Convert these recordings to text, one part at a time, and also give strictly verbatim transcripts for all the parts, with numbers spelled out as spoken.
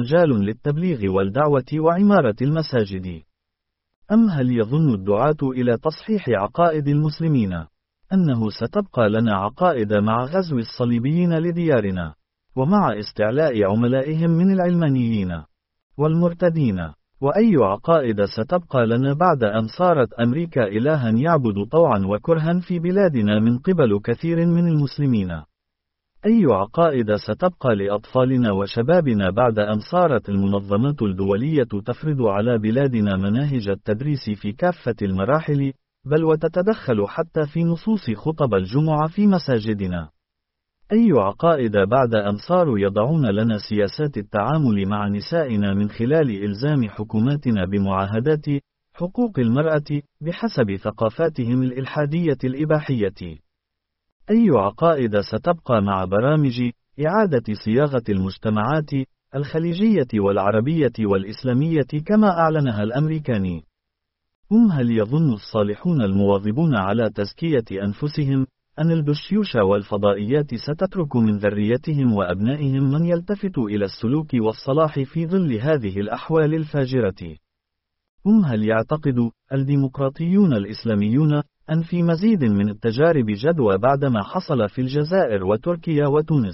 مجال للتبليغ والدعوة وعمارة المساجد؟ أم هل يظن الدعاة إلى تصحيح عقائد المسلمين أنه ستبقى لنا عقائد مع غزو الصليبيين لديارنا، ومع استعلاء عملائهم من العلمانيين والمرتدين؟ وأي عقائد ستبقى لنا بعد أن صارت أمريكا إلها يعبد طوعا وكرها في بلادنا من قبل كثير من المسلمين؟ أي عقائد ستبقى لأطفالنا وشبابنا بعد أن صارت المنظمات الدولية تفرض على بلادنا مناهج التدريس في كافة المراحل، بل وتتدخل حتى في نصوص خطب الجمعة في مساجدنا؟ أي عقائد بعد أن صاروا يضعون لنا سياسات التعامل مع نسائنا من خلال إلزام حكوماتنا بمعاهدات حقوق المرأة بحسب ثقافاتهم الإلحادية الإباحية؟ أي عقائد ستبقى مع برامج إعادة صياغة المجتمعات الخليجية والعربية والإسلامية كما أعلنها الأمريكان؟ هم هل يظن الصالحون المواظبون على تزكية أنفسهم أن البشيوش والفضائيات ستترك من ذريتهم وأبنائهم من يلتفت إلى السلوك والصلاح في ظل هذه الأحوال الفاجرة؟ هم هل يعتقد الديمقراطيون الإسلاميون أن في مزيد من التجارب جدوى بعدما حصل في الجزائر وتركيا وتونس،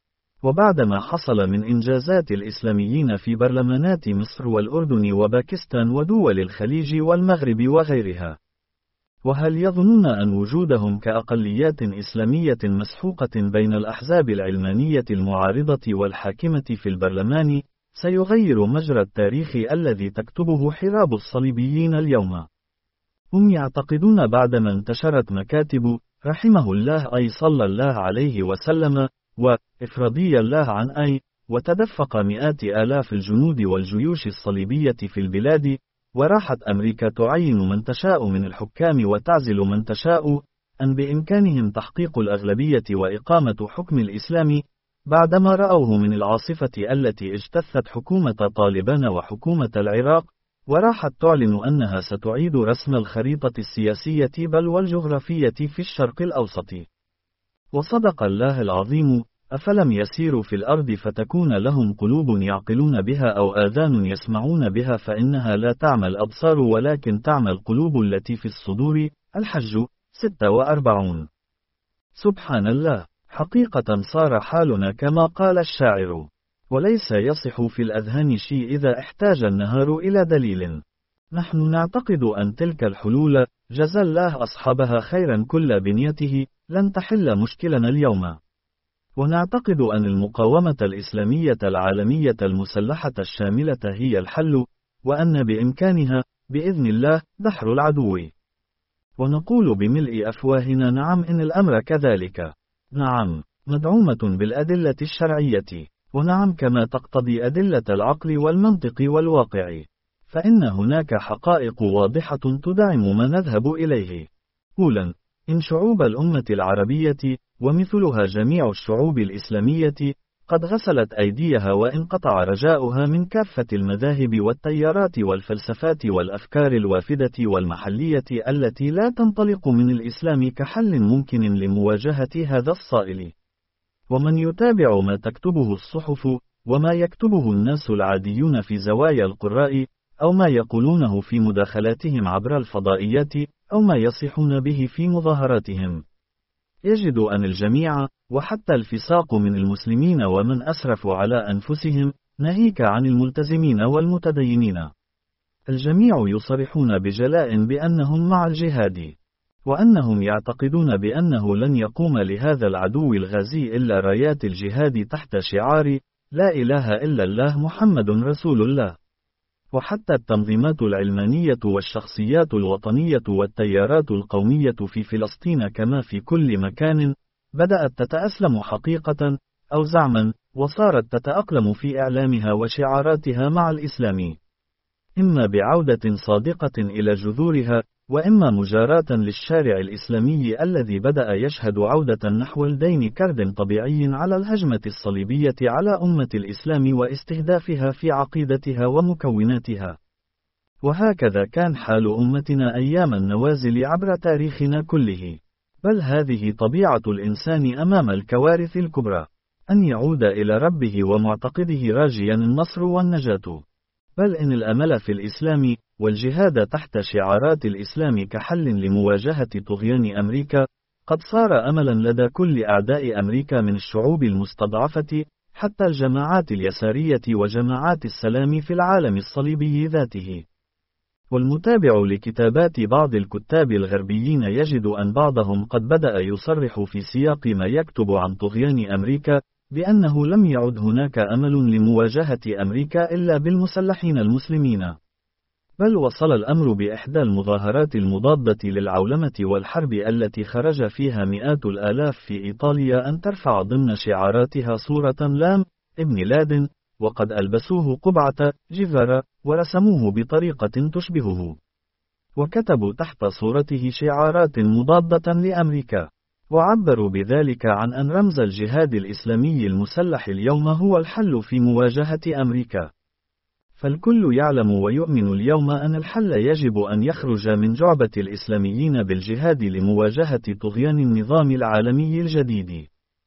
وبعدما حصل من إنجازات الإسلاميين في برلمانات مصر والأردن وباكستان ودول الخليج والمغرب وغيرها؟ وهل يظنون أن وجودهم كأقليات إسلامية مسحوقة بين الأحزاب العلمانية المعارضة والحاكمة في البرلمان سيغير مجرى التاريخ الذي تكتبه حراب الصليبيين اليوم؟ هم يعتقدون بعدما انتشرت مكاتب رحمه الله أي صلى الله عليه وسلم وإفرادي الله عن أي وتدفق مئات آلاف الجنود والجيوش الصليبية في البلاد، وراحت أمريكا تعين من تشاء من الحكام وتعزل من تشاء، أن بإمكانهم تحقيق الأغلبية وإقامة حكم الإسلام، بعدما رأوه من العاصفة التي اجتثت حكومة طالبان وحكومة العراق، وراحت تعلن أنها ستعيد رسم الخريطة السياسية بل والجغرافية في الشرق الأوسط. وصدق الله العظيم: أفلم يسيروا في الأرض فتكون لهم قلوب يعقلون بها أو آذان يسمعون بها فإنها لا تعمى الأبصار ولكن تعمى القلوب التي في الصدور. الحج ستة وأربعون. سبحان الله، حقيقة صار حالنا كما قال الشاعر: وليس يصح في الأذهان شيء إذا احتاج النهار إلى دليل. نحن نعتقد أن تلك الحلول، جزى الله أصحابها خيرا كل بنيته، لن تحل مشكلنا اليوم. ونعتقد أن المقاومة الإسلامية العالمية المسلحة الشاملة هي الحل، وأن بإمكانها بإذن الله دحر العدو. ونقول بملء أفواهنا: نعم، إن الأمر كذلك. نعم، مدعومة بالأدلة الشرعية، ونعم كما تقتضي أدلة العقل والمنطق والواقع، فإن هناك حقائق واضحة تدعم ما نذهب إليه. أولاً، إن شعوب الأمة العربية ومثلها جميع الشعوب الإسلامية قد غسلت أيديها وانقطع رجاؤها من كافة المذاهب والتيارات والفلسفات والأفكار الوافدة والمحلية التي لا تنطلق من الإسلام كحل ممكن لمواجهة هذا الصائل. ومن يتابع ما تكتبه الصحف وما يكتبه الناس العاديون في زوايا القراء، أو ما يقولونه في مداخلاتهم عبر الفضائيات، أو ما يصيحون به في مظاهراتهم، يجد أن الجميع، وحتى الفساق من المسلمين ومن أسرفوا على أنفسهم، ناهيك عن الملتزمين والمتدينين، الجميع يصرحون بجلاء بأنهم مع الجهاد، وأنهم يعتقدون بأنه لن يقوم لهذا العدو الغازي إلا رايات الجهاد تحت شعار لا إله إلا الله محمد رسول الله. وحتى التنظيمات العلمانية والشخصيات الوطنية والتيارات القومية في فلسطين كما في كل مكان بدأت تتأسلم حقيقة أو زعما، وصارت تتأقلم في إعلامها وشعاراتها مع الإسلام، إما بعودة صادقة إلى جذورها، وإما مجاراة للشارع الإسلامي الذي بدأ يشهد عودة نحو الدين كرد طبيعي على الهجمة الصليبية على أمة الإسلام واستهدافها في عقيدتها ومكوناتها. وهكذا كان حال أمتنا أيام النوازل عبر تاريخنا كله. بل هذه طبيعة الإنسان أمام الكوارث الكبرى. أن يعود إلى ربه ومعتقده راجيا النصر والنجاة. بل إن الأمل في الإسلام والجهاد تحت شعارات الإسلام كحل لمواجهة طغيان أمريكا قد صار أملا لدى كل أعداء أمريكا من الشعوب المستضعفة حتى الجماعات اليسارية وجماعات السلام في العالم الصليبي ذاته. والمتابع لكتابات بعض الكتاب الغربيين يجد أن بعضهم قد بدأ يصرح في سياق ما يكتب عن طغيان أمريكا بأنه لم يعد هناك أمل لمواجهة أمريكا إلا بالمسلحين المسلمين. بل وصل الأمر بإحدى المظاهرات المضادة للعولمة والحرب التي خرج فيها مئات الآلاف في إيطاليا أن ترفع ضمن شعاراتها صورة لام ابن لادن، وقد ألبسوه قبعة جيفارا ورسموه بطريقة تشبهه، وكتبوا تحت صورته شعارات مضادة لأمريكا، وعبروا بذلك عن أن رمز الجهاد الإسلامي المسلح اليوم هو الحل في مواجهة أمريكا. فالكل يعلم ويؤمن اليوم أن الحل يجب أن يخرج من جعبة الإسلاميين بالجهاد لمواجهة طغيان النظام العالمي الجديد.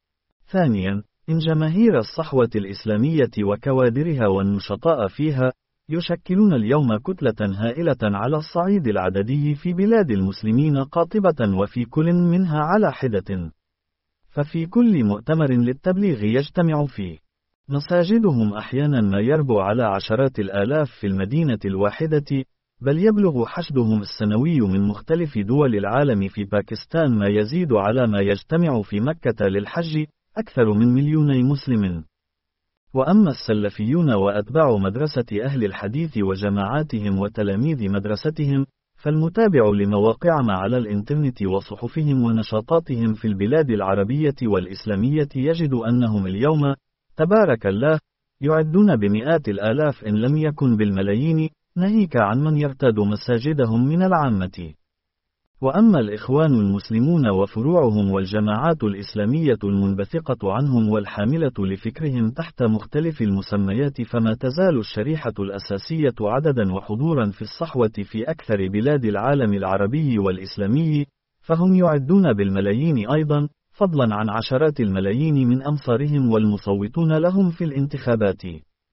ثانيا، إن جماهير الصحوة الإسلامية وكوادرها والنشطاء فيها يشكلون اليوم كتلة هائلة على الصعيد العددي في بلاد المسلمين قاطبة وفي كل منها على حدة، ففي كل مؤتمر للتبليغ يجتمع فيه مساجدهم أحيانا ما يربو على عشرات الآلاف في المدينة الواحدة، بل يبلغ حشدهم السنوي من مختلف دول العالم في باكستان ما يزيد على ما يجتمع في مكة للحج أكثر من مليوني مسلم. وأما السلفيون وأتباع مدرسة أهل الحديث وجماعاتهم وتلاميذ مدرستهم، فالمتابع لمواقعهم على الإنترنت وصحفهم ونشاطاتهم في البلاد العربية والإسلامية يجد أنهم اليوم تبارك الله يعدون بمئات الآلاف إن لم يكن بالملايين، ناهيك عن من يرتاد مساجدهم من العامة. وأما الإخوان المسلمون وفروعهم والجماعات الإسلامية المنبثقة عنهم والحاملة لفكرهم تحت مختلف المسميات، فما تزال الشريحة الأساسية عددا وحضورا في الصحوة في أكثر بلاد العالم العربي والإسلامي، فهم يعدون بالملايين أيضا، فضلا عن عشرات الملايين من أنصارهم والمصوتون لهم في الانتخابات.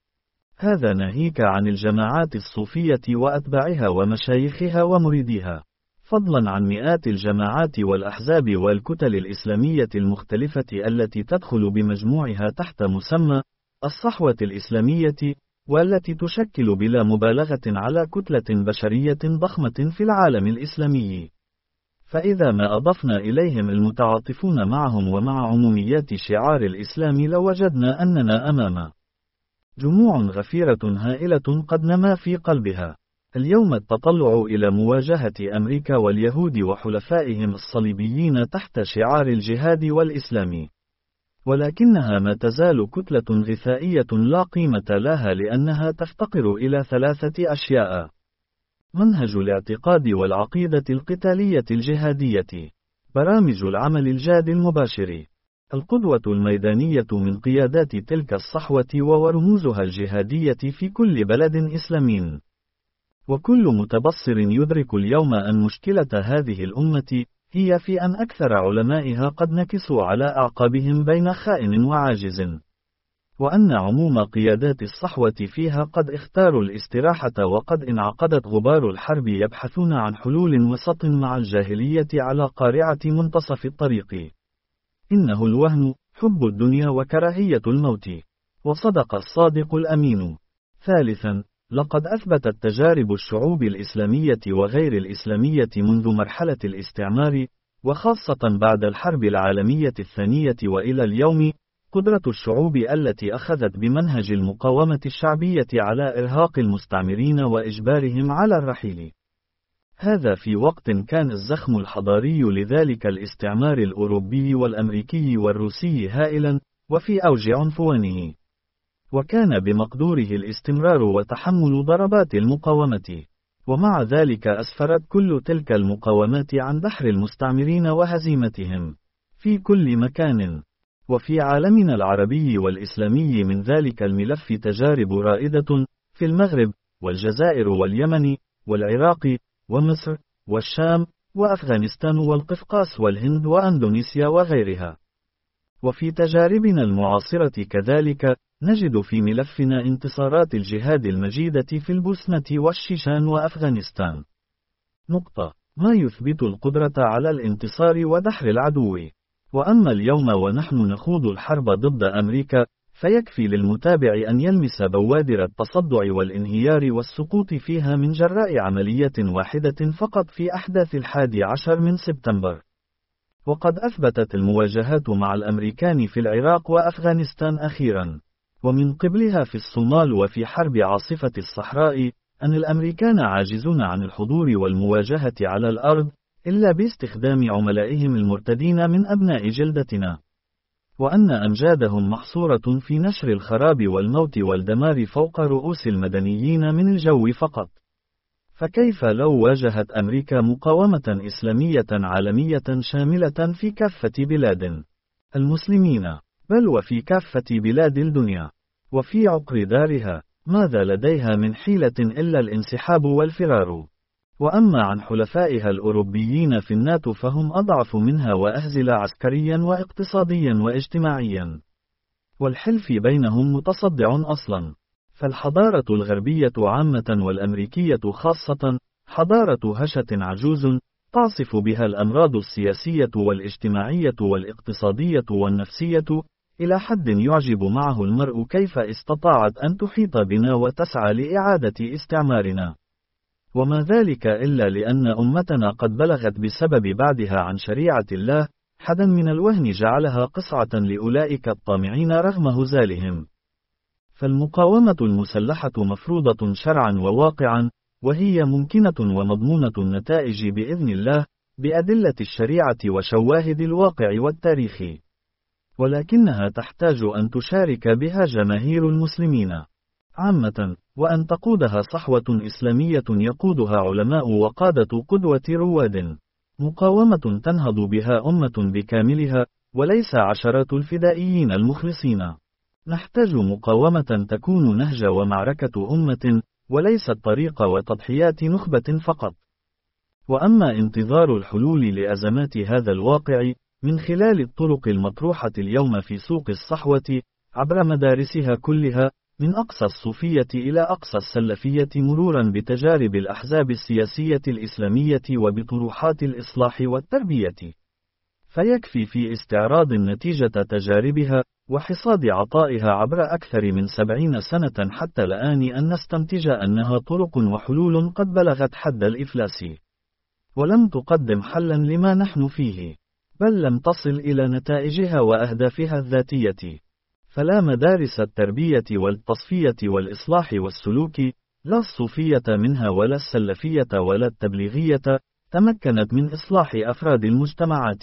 هذا ناهيك عن الجماعات الصوفية وأتباعها ومشايخها ومريديها، فضلا عن مئات الجماعات والأحزاب والكتل الإسلامية المختلفة التي تدخل بمجموعها تحت مسمى الصحوة الإسلامية، والتي تشكل بلا مبالغة على كتلة بشرية ضخمة في العالم الإسلامي. فإذا ما أضفنا إليهم المتعاطفون معهم ومع عموميات شعار الإسلام لوجدنا أننا أمام جموع غفيرة هائلة قد نما في قلبها اليوم التطلع إلى مواجهة أمريكا واليهود وحلفائهم الصليبيين تحت شعار الجهاد والإسلام، ولكنها ما تزال كتلة غثائية لا قيمة لها لأنها تفتقر إلى ثلاثة أشياء: منهج الاعتقاد والعقيدة القتالية الجهادية، برامج العمل الجاد المباشر، القدوة الميدانية من قيادات تلك الصحوة ورموزها الجهادية في كل بلد إسلامي. وكل متبصر يدرك اليوم أن مشكلة هذه الأمة هي في أن أكثر علمائها قد نكسوا على أعقابهم بين خائن وعاجز، وأن عموم قيادات الصحوة فيها قد اختاروا الاستراحة، وقد انعقدت غبار الحرب يبحثون عن حلول وسط مع الجاهلية على قارعة منتصف الطريق. إنه الوهن، حب الدنيا وكراهية الموت. وصدق الصادق الأمين. ثالثا، لقد أثبتت تجارب الشعوب الإسلامية وغير الإسلامية منذ مرحلة الاستعمار، وخاصة بعد الحرب العالمية الثانية وإلى اليوم، قدرة الشعوب التي أخذت بمنهج المقاومة الشعبية على إرهاق المستعمرين وإجبارهم على الرحيل. هذا في وقت كان الزخم الحضاري لذلك الاستعمار الأوروبي والأمريكي والروسي هائلا، وفي أوج عنفوانه، وكان بمقدوره الاستمرار وتحمل ضربات المقاومة. ومع ذلك أسفرت كل تلك المقاومات عن دحر المستعمرين وهزيمتهم في كل مكان. وفي عالمنا العربي والإسلامي من ذلك الملف تجارب رائدة في المغرب والجزائر واليمن والعراق ومصر والشام وأفغانستان والقفقاس والهند وأندونيسيا وغيرها. وفي تجاربنا المعاصرة كذلك، نجد في ملفنا انتصارات الجهاد المجيدة في البوسنة والشيشان وأفغانستان. نقطة. ما يثبت القدرة على الانتصار ودحر العدو. وأما اليوم ونحن نخوض الحرب ضد أمريكا، فيكفي للمتابع أن يلمس بوادر التصدع والانهيار والسقوط فيها من جراء عملية واحدة فقط في أحداث الحادي عشر من سبتمبر. وقد أثبتت المواجهات مع الأمريكان في العراق وأفغانستان أخيرا، ومن قبلها في الصومال وفي حرب عاصفة الصحراء، أن الأمريكان عاجزون عن الحضور والمواجهة على الأرض، إلا باستخدام عملائهم المرتدين من أبناء جلدتنا. وأن أمجادهم محصورة في نشر الخراب والموت والدمار فوق رؤوس المدنيين من الجو فقط. فكيف لو واجهت أمريكا مقاومة إسلامية عالمية شاملة في كافة بلاد المسلمين، بل وفي كافة بلاد الدنيا، وفي عقر دارها، ماذا لديها من حيلة إلا الانسحاب والفرار؟ وأما عن حلفائها الأوروبيين في الناتو فهم أضعف منها وأهزل عسكريا واقتصاديا واجتماعيا، والحلف بينهم متصدع أصلا. فالحضارة الغربية عامة والأمريكية خاصة حضارة هشة عجوز، تعصف بها الأمراض السياسية والاجتماعية والاقتصادية والنفسية، إلى حد يعجب معه المرء كيف استطاعت أن تحيط بنا وتسعى لإعادة استعمارنا. وما ذلك إلا لأن أمتنا قد بلغت بسبب بعدها عن شريعة الله حدا من الوهن جعلها قصعة لأولئك الطامعين رغم هزالهم. فالمقاومة المسلحة مفروضة شرعا وواقعا، وهي ممكنة ومضمونة النتائج بإذن الله، بأدلة الشريعة وشواهد الواقع والتاريخ. ولكنها تحتاج أن تشارك بها جماهير المسلمين عامة، وأن تقودها صحوة إسلامية يقودها علماء وقادة قدوة رواد. مقاومة تنهض بها أمة بكاملها، وليس عشرات الفدائيين المخلصين. نحتاج مقاومة تكون نهج ومعركة أمة، وليست طريق وتضحيات نخبة فقط. وأما انتظار الحلول لأزمات هذا الواقع من خلال الطرق المطروحة اليوم في سوق الصحوة عبر مدارسها كلها، من أقصى الصوفية إلى أقصى السلفية، مرورا بتجارب الأحزاب السياسية الإسلامية وبطروحات الإصلاح والتربية، فيكفي في استعراض نتيجة تجاربها وحصاد عطائها عبر أكثر من سبعين سنة حتى الآن أن نستنتج أنها طرق وحلول قد بلغت حد الإفلاس، ولم تقدم حلا لما نحن فيه، بل لم تصل إلى نتائجها وأهدافها الذاتية. فلا مدارس التربية والتصفية والإصلاح والسلوك، لا الصوفية منها ولا السلفية ولا التبليغية، تمكنت من إصلاح أفراد المجتمعات.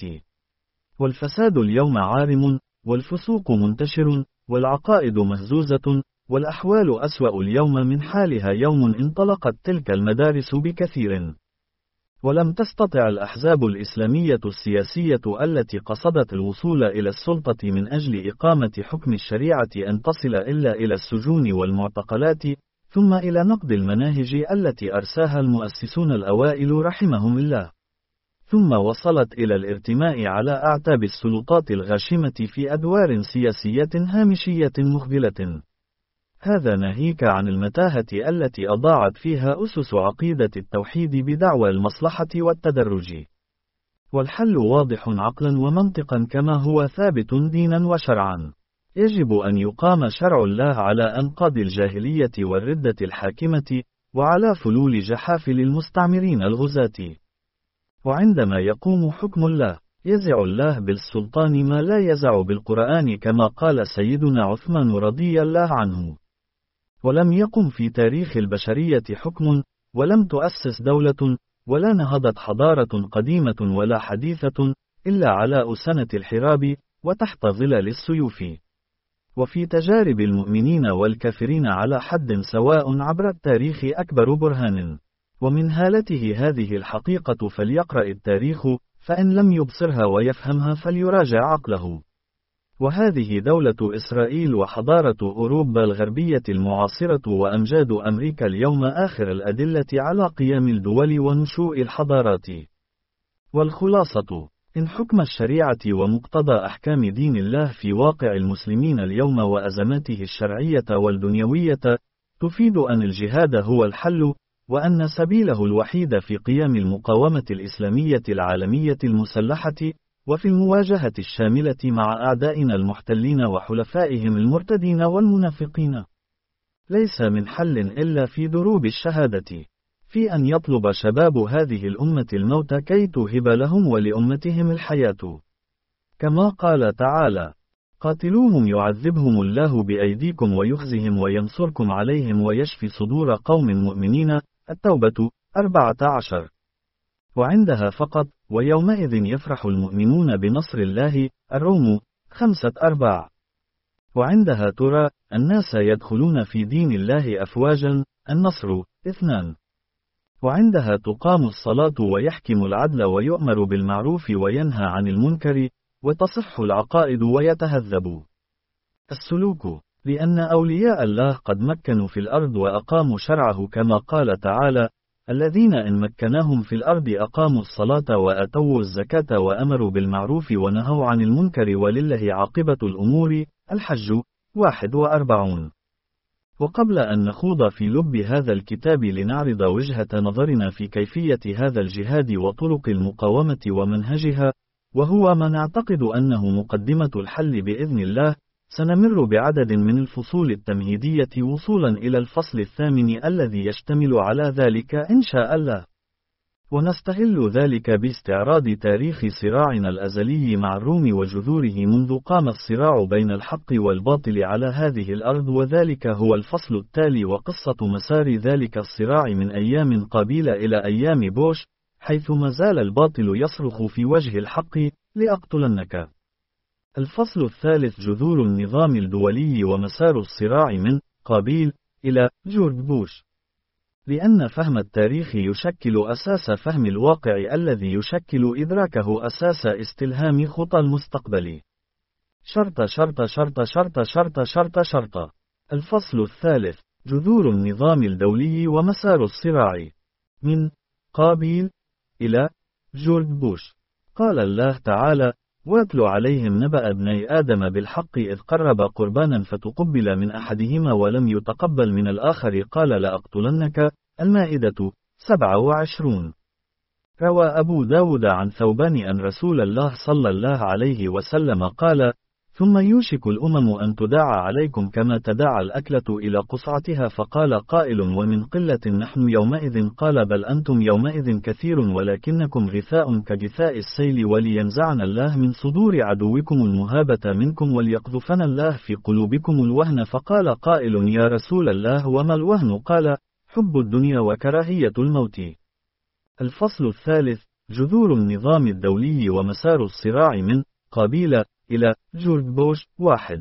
والفساد اليوم عارم، والفسوق منتشر، والعقائد مهزوزة، والأحوال أسوأ اليوم من حالها يوم انطلقت تلك المدارس بكثير. ولم تستطع الأحزاب الإسلامية السياسية التي قصدت الوصول إلى السلطة من أجل إقامة حكم الشريعة أن تصل إلا إلى السجون والمعتقلات، ثم إلى نقد المناهج التي أرساها المؤسسون الأوائل رحمهم الله، ثم وصلت إلى الارتماء على أعتاب السلطات الغاشمة في أدوار سياسية هامشية مخبلة. هذا ناهيك عن المتاهة التي أضاعت فيها أسس عقيدة التوحيد بدعوى المصلحة والتدرج. والحل واضح عقلا ومنطقا كما هو ثابت دينا وشرعا. يجب أن يقام شرع الله على أنقاض الجاهلية والردة الحاكمة، وعلى فلول جحافل المستعمرين الغزاة. وعندما يقوم حكم الله، يزع الله بالسلطان ما لا يزع بالقرآن، كما قال سيدنا عثمان رضي الله عنه. ولم يقم في تاريخ البشرية حكم، ولم تؤسس دولة، ولا نهضت حضارة قديمة ولا حديثة، إلا على أسنة الحراب، وتحت ظلال السيوف. وفي تجارب المؤمنين والكافرين على حد سواء عبر التاريخ أكبر برهان. ومن هالته هذه الحقيقة فليقرأ التاريخ، فإن لم يبصرها ويفهمها فليراجع عقله. وهذه دولة إسرائيل وحضارة أوروبا الغربية المعاصرة وأمجاد أمريكا اليوم آخر الأدلة على قيام الدول ونشوء الحضارات. والخلاصة، إن حكم الشريعة ومقتضى أحكام دين الله في واقع المسلمين اليوم وأزماته الشرعية والدنيوية تفيد أن الجهاد هو الحل، وأن سبيله الوحيد في قيام المقاومة الإسلامية العالمية المسلحة، وفي المواجهة الشاملة مع أعدائنا المحتلين وحلفائهم المرتدين والمنافقين. ليس من حل إلا في دروب الشهادة، في أن يطلب شباب هذه الأمة الموت كي توهب لهم ولأمتهم الحياة. كما قال تعالى: قاتلوهم يعذبهم الله بأيديكم ويخزهم وينصركم عليهم ويشفي صدور قوم مؤمنين. التوبة أربعة عشر. وعندها فقط: ويومئذ يفرح المؤمنون بنصر الله. الروم خمسة أرباع. وعندها ترى الناس يدخلون في دين الله أفواجا. النصر اثنان. وعندها تقام الصلاة ويحكم العدل ويؤمر بالمعروف وينهى عن المنكر، وتصح العقائد ويتهذب السلوك، لأن أولياء الله قد مكنوا في الأرض وأقاموا شرعه، كما قال تعالى: الذين إن مكناهم في الأرض أقاموا الصلاة وآتوا الزكاة وأمروا بالمعروف ونهوا عن المنكر ولله عاقبة الأمور. الحج واحد وأربعون. وقبل أن نخوض في لب هذا الكتاب لنعرض وجهة نظرنا في كيفية هذا الجهاد وطرق المقاومة ومنهجها، وهو ما نعتقد أنه مقدمة الحل بإذن الله، سنمر بعدد من الفصول التمهيدية وصولا إلى الفصل الثامن الذي يشتمل على ذلك إن شاء الله. ونستهل ذلك باستعراض تاريخ صراعنا الأزلي مع الروم وجذوره منذ قام الصراع بين الحق والباطل على هذه الأرض، وذلك هو الفصل التالي، وقصة مسار ذلك الصراع من أيام قابيل إلى أيام بوش، حيث ما زال الباطل يصرخ في وجه الحق: لأقتلنك. الفصل الثالث: جذور النظام الدولي ومسار الصراع من قابيل إلى جورج بوش، لأن فهم التاريخ يشكل أساس فهم الواقع الذي يشكل إدراكه أساس استلهام خطى المستقبل. شرط شرط شرط شرط شرط شرط شرط. الفصل الثالث: جذور النظام الدولي ومسار الصراع من قابيل إلى جورج بوش. قال الله تعالى: واتل عليهم نبأ ابني آدم بالحق إذ قرب قربانا فتقبل من أحدهما ولم يتقبل من الآخر قال لأقتلنك. المائدة سبعة وعشرون. روى أبو داود عن ثوبان أن رسول الله صلى الله عليه وسلم قال: ثم يوشك الأمم أن تداعى عليكم كما تداعى الأكلة إلى قصعتها، فقال قائل: ومن قلة نحن يومئذ؟ قال: بل أنتم يومئذ كثير ولكنكم غثاء كغثاء السيل، ولينزعن الله من صدور عدوكم المهابة منكم وليقذفن الله في قلوبكم الوهن. فقال قائل: يا رسول الله وما الوهن؟ قال: حب الدنيا وكراهية الموت. الفصل الثالث: جذور النظام الدولي ومسار الصراع من قابيل إلى جورج بوش. واحد.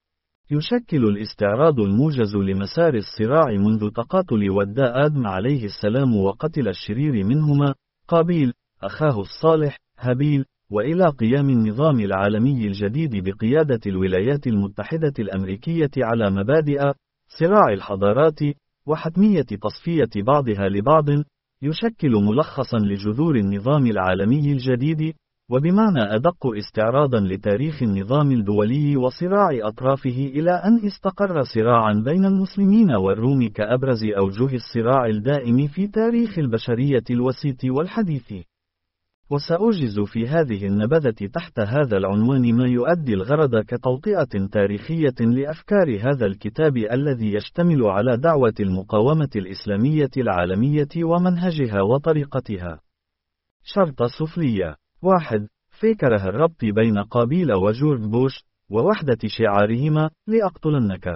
يشكل الاستعراض الموجز لمسار الصراع منذ تقاتل ودى آدم عليه السلام وقتل الشرير منهما قابيل أخاه الصالح هابيل، وإلى قيام النظام العالمي الجديد بقيادة الولايات المتحدة الأمريكية على مبادئ صراع الحضارات وحتمية تصفية بعضها لبعض، يشكل ملخصا لجذور النظام العالمي الجديد، وبمعنى أدق استعراضا لتاريخ النظام الدولي وصراع أطرافه إلى أن استقر صراعا بين المسلمين والروم كأبرز أوجه الصراع الدائم في تاريخ البشرية الوسيط والحديث. وسأوجز في هذه النبذة تحت هذا العنوان ما يؤدي الغرض كتوطئة تاريخية لأفكار هذا الكتاب الذي يشتمل على دعوة المقاومة الإسلامية العالمية ومنهجها وطريقتها. شرط سفلية. واحد. فكره الربط بين قابيل وجورج بوش ووحدة شعارهما لأقتلنك.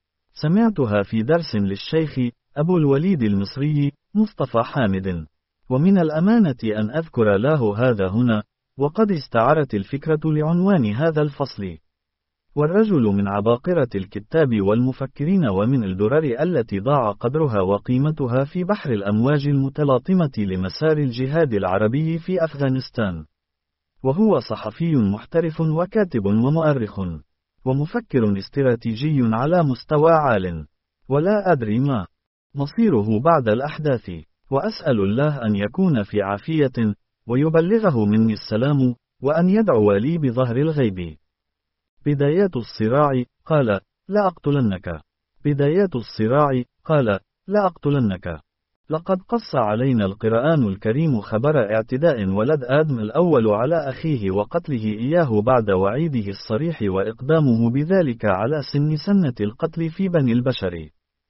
سمعتها في درس للشيخ أبو الوليد المصري مصطفى حامد، ومن الأمانة أن أذكر له هذا هنا، وقد استعرت الفكرة لعنوان هذا الفصل. والرجل من عباقرة الكتاب والمفكرين ومن الدرر التي ضاع قدرها وقيمتها في بحر الأمواج المتلاطمة لمسار الجهاد العربي في أفغانستان. وهو صحفي محترف وكاتب ومؤرخ ومفكر استراتيجي على مستوى عال، ولا أدري ما مصيره بعد الأحداث، وأسأل الله أن يكون في عافية ويبلغه مني السلام. وأن يدعو لي بظهر الغيب. بدايات الصراع، قال: لا أقتلنك. بدايات الصراع، قال: لا أقتلنك. لقد قص علينا القرآن الكريم خبر اعتداء ولد آدم الأول على أخيه وقتله إياه بعد وعيده الصريح وإقدامه بذلك على سن سنة القتل في بني البشر.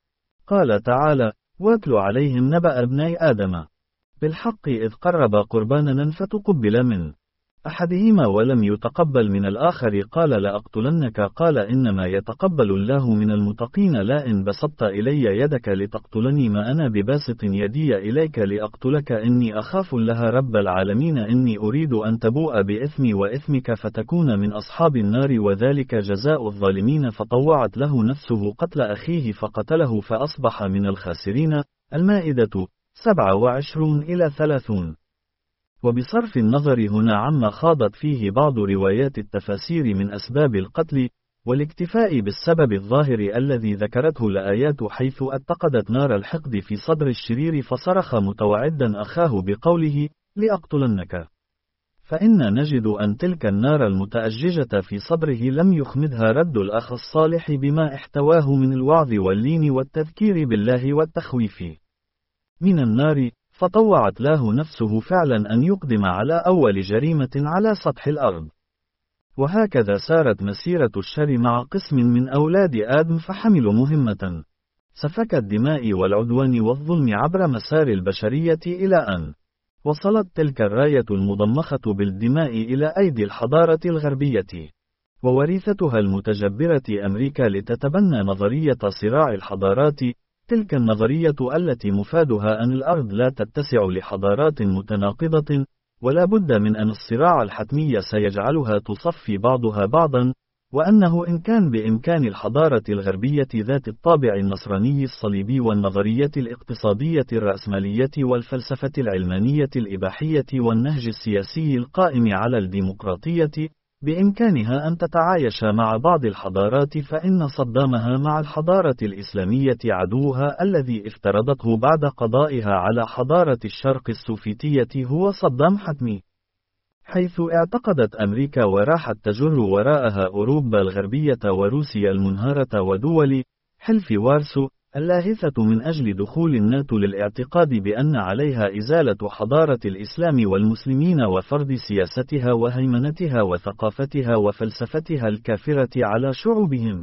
قال تعالى: واتل عليهم نبأ ابني آدم بالحق إذ قرب قربانا فتقبل من أحدهما ولم يتقبل من الآخر قال لأقتلنك قال إنما يتقبل الله من المتقين لا إن بسطت إلي يدك لتقتلني ما أنا بباسط يدي إليك لأقتلك إني أخاف الله رب العالمين إني أريد أن تبوء بإثمي وإثمك فتكون من أصحاب النار وذلك جزاء الظالمين فطوعت له نفسه قتل أخيه فقتله فأصبح من الخاسرين. المائدة سبعة وعشرون إلى ثلاثون. وبصرف النظر هنا عما خاضت فيه بعض روايات التفاسير من أسباب القتل، والاكتفاء بالسبب الظاهر الذي ذكرته الآيات حيث اتقدت نار الحقد في صدر الشرير فصرخ متوعدا أخاه بقوله: لأقتلنك. فإن نجد أن تلك النار المتأججة في صدره لم يخمدها رد الأخ الصالح بما احتواه من الوعظ واللين والتذكير بالله والتخويف من النار، فطوعت له نفسه فعلا أن يقدم على أول جريمة على سطح الأرض. وهكذا سارت مسيرة الشر مع قسم من أولاد آدم فحملوا مهمة سفك الدماء والعدوان والظلم عبر مسار البشرية إلى أن وصلت تلك الراية المضمخة بالدماء إلى أيدي الحضارة الغربية ووريثتها المتجبرة أمريكا لتتبنى نظرية صراع الحضارات، تلك النظرية التي مفادها أن الأرض لا تتسع لحضارات متناقضة، ولا بد من أن الصراع الحتمي سيجعلها تصفي بعضها بعضا، وأنه إن كان بإمكان الحضارة الغربية ذات الطابع النصراني الصليبي والنظرية الاقتصادية الرأسمالية والفلسفة العلمانية الإباحية والنهج السياسي القائم على الديمقراطية، بإمكانها أن تتعايش مع بعض الحضارات فإن صدامها مع الحضارة الإسلامية عدوها الذي افترضته بعد قضائها على حضارة الشرق السوفيتية هو صدام حتمي، حيث اعتقدت أمريكا وراحت تجر وراءها أوروبا الغربية وروسيا المنهارة ودول حلف وارسو اللاهثة من أجل دخول الناتو للاعتقاد بأن عليها إزالة حضارة الإسلام والمسلمين وفرض سياستها وهيمنتها وثقافتها وفلسفتها الكافرة على شعوبهم.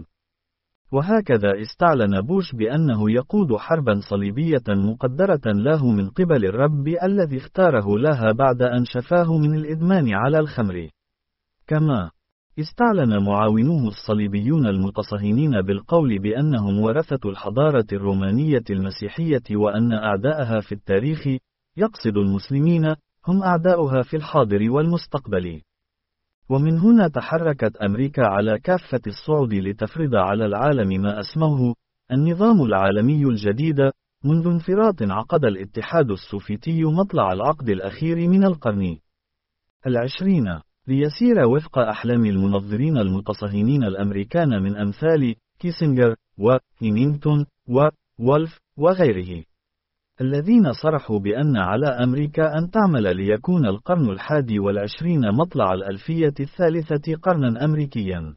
وهكذا استعلن بوش بأنه يقود حربا صليبية مقدرة له من قبل الرب الذي اختاره لها بعد أن شفاه من الإدمان على الخمر. كما استعلن معاونوه الصليبيون المتصهينين بالقول بأنهم ورثة الحضارة الرومانية المسيحية وأن أعداءها في التاريخ، يقصد المسلمين، هم أعداؤها في الحاضر والمستقبل. ومن هنا تحركت أمريكا على كافة الصعد لتفرض على العالم ما أسموه النظام العالمي الجديد، منذ انفراط عقد الاتحاد السوفيتي مطلع العقد الأخير من القرن العشرين، ليسير وفق أحلام المنظرين المتصهينين الأمريكان من أمثال كيسنجر وهيمينغتون وولف وغيره، الذين صرحوا بأن على أمريكا أن تعمل ليكون القرن الحادي والعشرين مطلع الألفية الثالثة قرنا أمريكيا.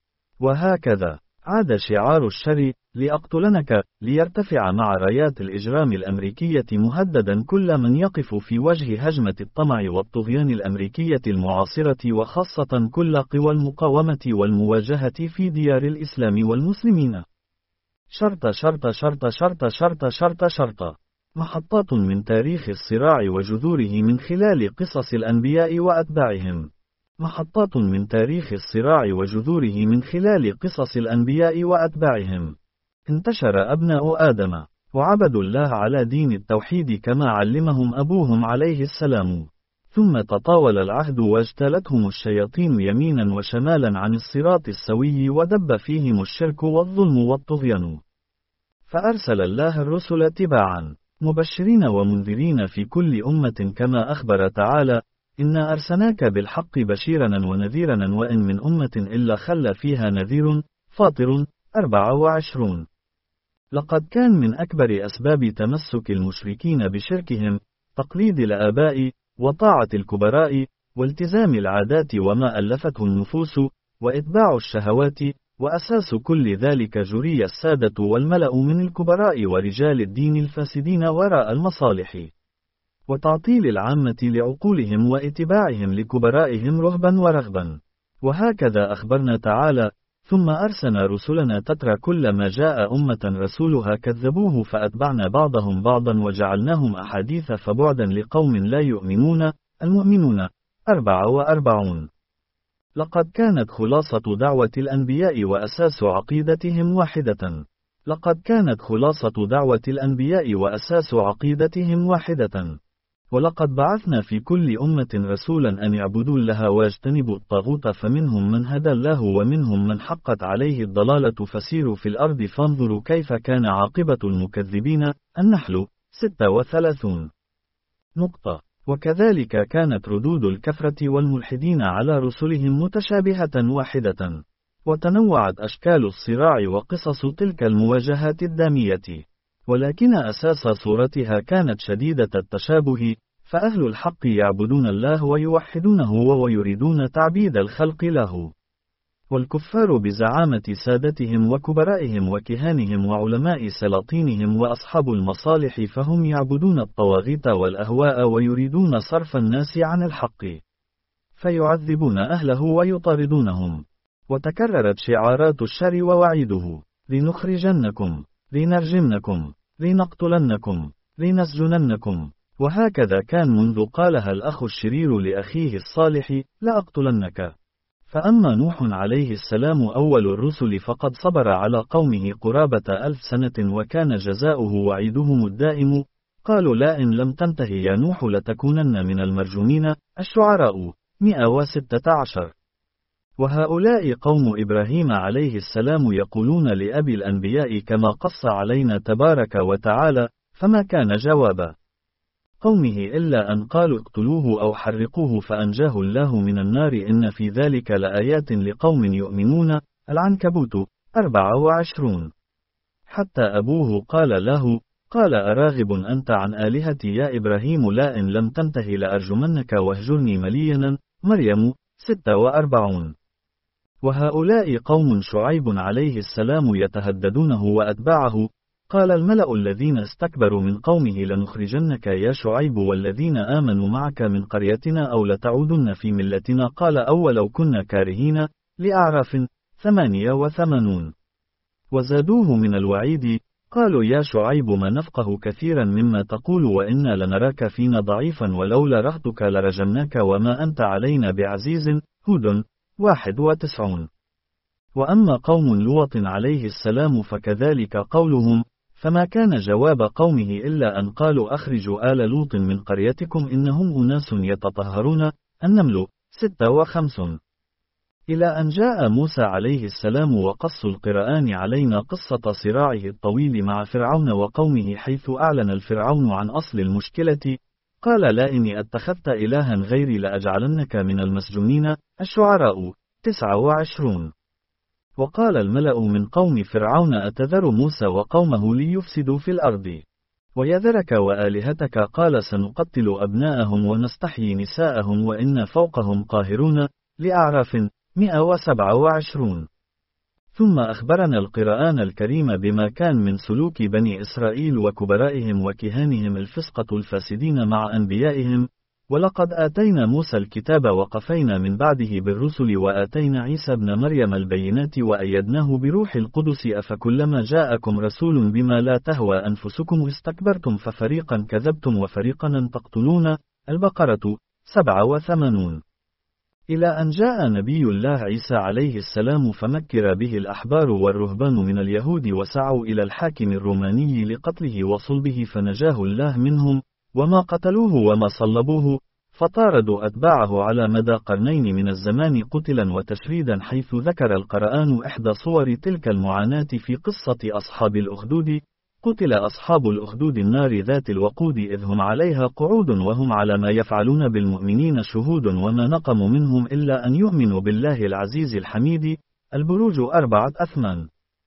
وهكذا عاد شعار الشر لأقتلنك ليرتفع مع رايات الإجرام الأمريكية مهددا كل من يقف في وجه هجمة الطمع والطغيان الأمريكية المعاصرة وخاصة كل قوى المقاومة والمواجهة في ديار الإسلام والمسلمين. شرط شرط شرط شرط شرط شرط شرط محطات من تاريخ الصراع وجذوره من خلال قصص الأنبياء وأتباعهم. محطات من تاريخ الصراع وجذوره من خلال قصص الأنبياء وأتباعهم. انتشر أبناء آدم وعبدوا الله على دين التوحيد كما علمهم أبوهم عليه السلام، ثم تطاول العهد واجتالتهم الشياطين يمينا وشمالا عن الصراط السوي ودب فيهم الشرك والظلم والطغيان، فأرسل الله الرسل تباعا مبشرين ومنذرين في كل أمة كما أخبر تعالى: إنا أرسلناك بالحق بشيرا ونذيرا وإن من أمة إلا خلى فيها نذير. فاطر أربعة وعشرون. لقد كان من أكبر أسباب تمسك المشركين بشركهم تقليد الآباء وطاعة الكبراء، والتزام العادات وما ألفته النفوس، وإتباع الشهوات، وأساس كل ذلك جري السادة والملأ من الكبراء ورجال الدين الفاسدين وراء المصالح، وتعطيل العامة لعقولهم واتباعهم لكبرائهم رهبا ورغبا. وهكذا أخبرنا تعالى: ثم أرسلنا رسلنا تترى كلما جاء أمة رسولها كذبوه فأتبعنا بعضهم بعضا وجعلناهم أحاديث فبعدا لقوم لا يؤمنون. المؤمنون أربعة وأربعون. لقد كانت خلاصة دعوة الأنبياء وأساس عقيدتهم واحدة. لقد كانت خلاصة دعوة الأنبياء وأساس عقيدتهم واحدة. ولقد بعثنا في كل أمة رسولا أن يعبدوا الله واجتنبوا الطاغوت فمنهم من هدى الله ومنهم من حقت عليه الضلالة فسيروا في الأرض فانظروا كيف كان عاقبة المكذبين. النحل ستة وثلاثون. نقطة. وكذلك كانت ردود الكفرة والملحدين على رسلهم متشابهة واحدة، وتنوعت أشكال الصراع وقصص تلك المواجهات الدامية، ولكن أساس صورتها كانت شديدة التشابه، فأهل الحق يعبدون الله ويوحدونه ويريدون تعبيد الخلق له، والكفار بزعامة سادتهم وكبرائهم وكهانهم وعلماء سلاطينهم وأصحاب المصالح فهم يعبدون الطواغيت والأهواء ويريدون صرف الناس عن الحق، فيعذبون أهله ويطاردونهم. وتكررت شعارات الشر ووعيده: لنخرجنكم، لنرجمنكم، لنقتلنكم، لنسجننكم. وهكذا كان منذ قالها الأخ الشرير لأخيه الصالح: لأقتلنك. فأما نوح عليه السلام أول الرسل فقد صبر على قومه قرابة ألف سنة وكان جزاؤه وعيدهم الدائم. قالوا: لا إن لم تنتهي يا نوح لتكونن من المرجومين. الشعراء مئة وستة عشر. وهؤلاء قوم إبراهيم عليه السلام يقولون لأبي الأنبياء كما قص علينا تبارك وتعالى: فما كان جواب قومه إلا أن قالوا اقتلوه أو حرقوه فأنجاه الله من النار إن في ذلك لآيات لقوم يؤمنون. العنكبوت أربعة وعشرون. حتى أبوه قال له: قال أراغب أنت عن آلهتي يا إبراهيم لا إن لم تنتهي لأرجمنك واهجرني ملينا. مريم ستة وأربعون. وهؤلاء قوم شعيب عليه السلام يتهددونه وأتباعه. قال الملأ الذين استكبروا من قومه: لنخرجنك يا شعيب والذين آمنوا معك من قريتنا أو لتعودن في ملتنا. قال: أولو كنا كارهين. لأعراف ثمانية وثمانون. وزادوه من الوعيد. قالوا: يا شعيب ما نفقه كثيرا مما تقول وإنا لنراك فينا ضعيفا ولولا رهتك لرجمناك وما أنت علينا بعزيز. هود واحد وتسعون. وأما قوم لوط عليه السلام فكذلك قولهم، فما كان جواب قومه إلا أن قالوا: أخرجوا آل لوط من قريتكم إنهم أناس يتطهرون. النمل ستة وخمسون. إلى أن جاء موسى عليه السلام وقص القرآن علينا قصة صراعه الطويل مع فرعون وقومه، حيث أعلن الفرعون عن أصل المشكلة. قال: لا إني اتخذت إلها غيري لأجعلنك من المسجونين. الشعراء تسعة وعشرون. وقال الملأ من قوم فرعون: أتذر موسى وقومه ليفسدوا في الأرض ويذرك وآلهتك؟ قال: سنقتل أبناءهم ونستحيي نساءهم وإنا فوقهم قاهرون. لأعراف مئة وسبعة وعشرون. ثم أخبرنا القرآن الكريم بما كان من سلوك بني إسرائيل وكبرائهم وكهانهم الفسقة الفاسدين مع أنبيائهم. ولقد آتينا موسى الكتاب وقفينا من بعده بالرسل وآتينا عيسى ابن مريم البينات وأيدناه بروح القدس. أفكلما جاءكم رسول بما لا تهوى أنفسكم استكبرتم ففريقا كذبتم وفريقا تقتلون. البقرة سبعة وثمانون. إلى أن جاء نبي الله عيسى عليه السلام فمكر به الأحبار والرهبان من اليهود وسعوا إلى الحاكم الروماني لقتله وصلبه فنجاه الله منهم، وما قتلوه وما صلبوه، فطاردوا أتباعه على مدى قرنين من الزمان قتلا وتشريدا، حيث ذكر القرآن إحدى صور تلك المعاناة في قصة أصحاب الأخدود. قتل أصحاب الأخدود النار ذات الوقود إذ هم عليها قعود وهم على ما يفعلون بالمؤمنين شهود، وما نقموا منهم إلا أن يؤمنوا بالله العزيز الحميد. البروج أربعة أثمان.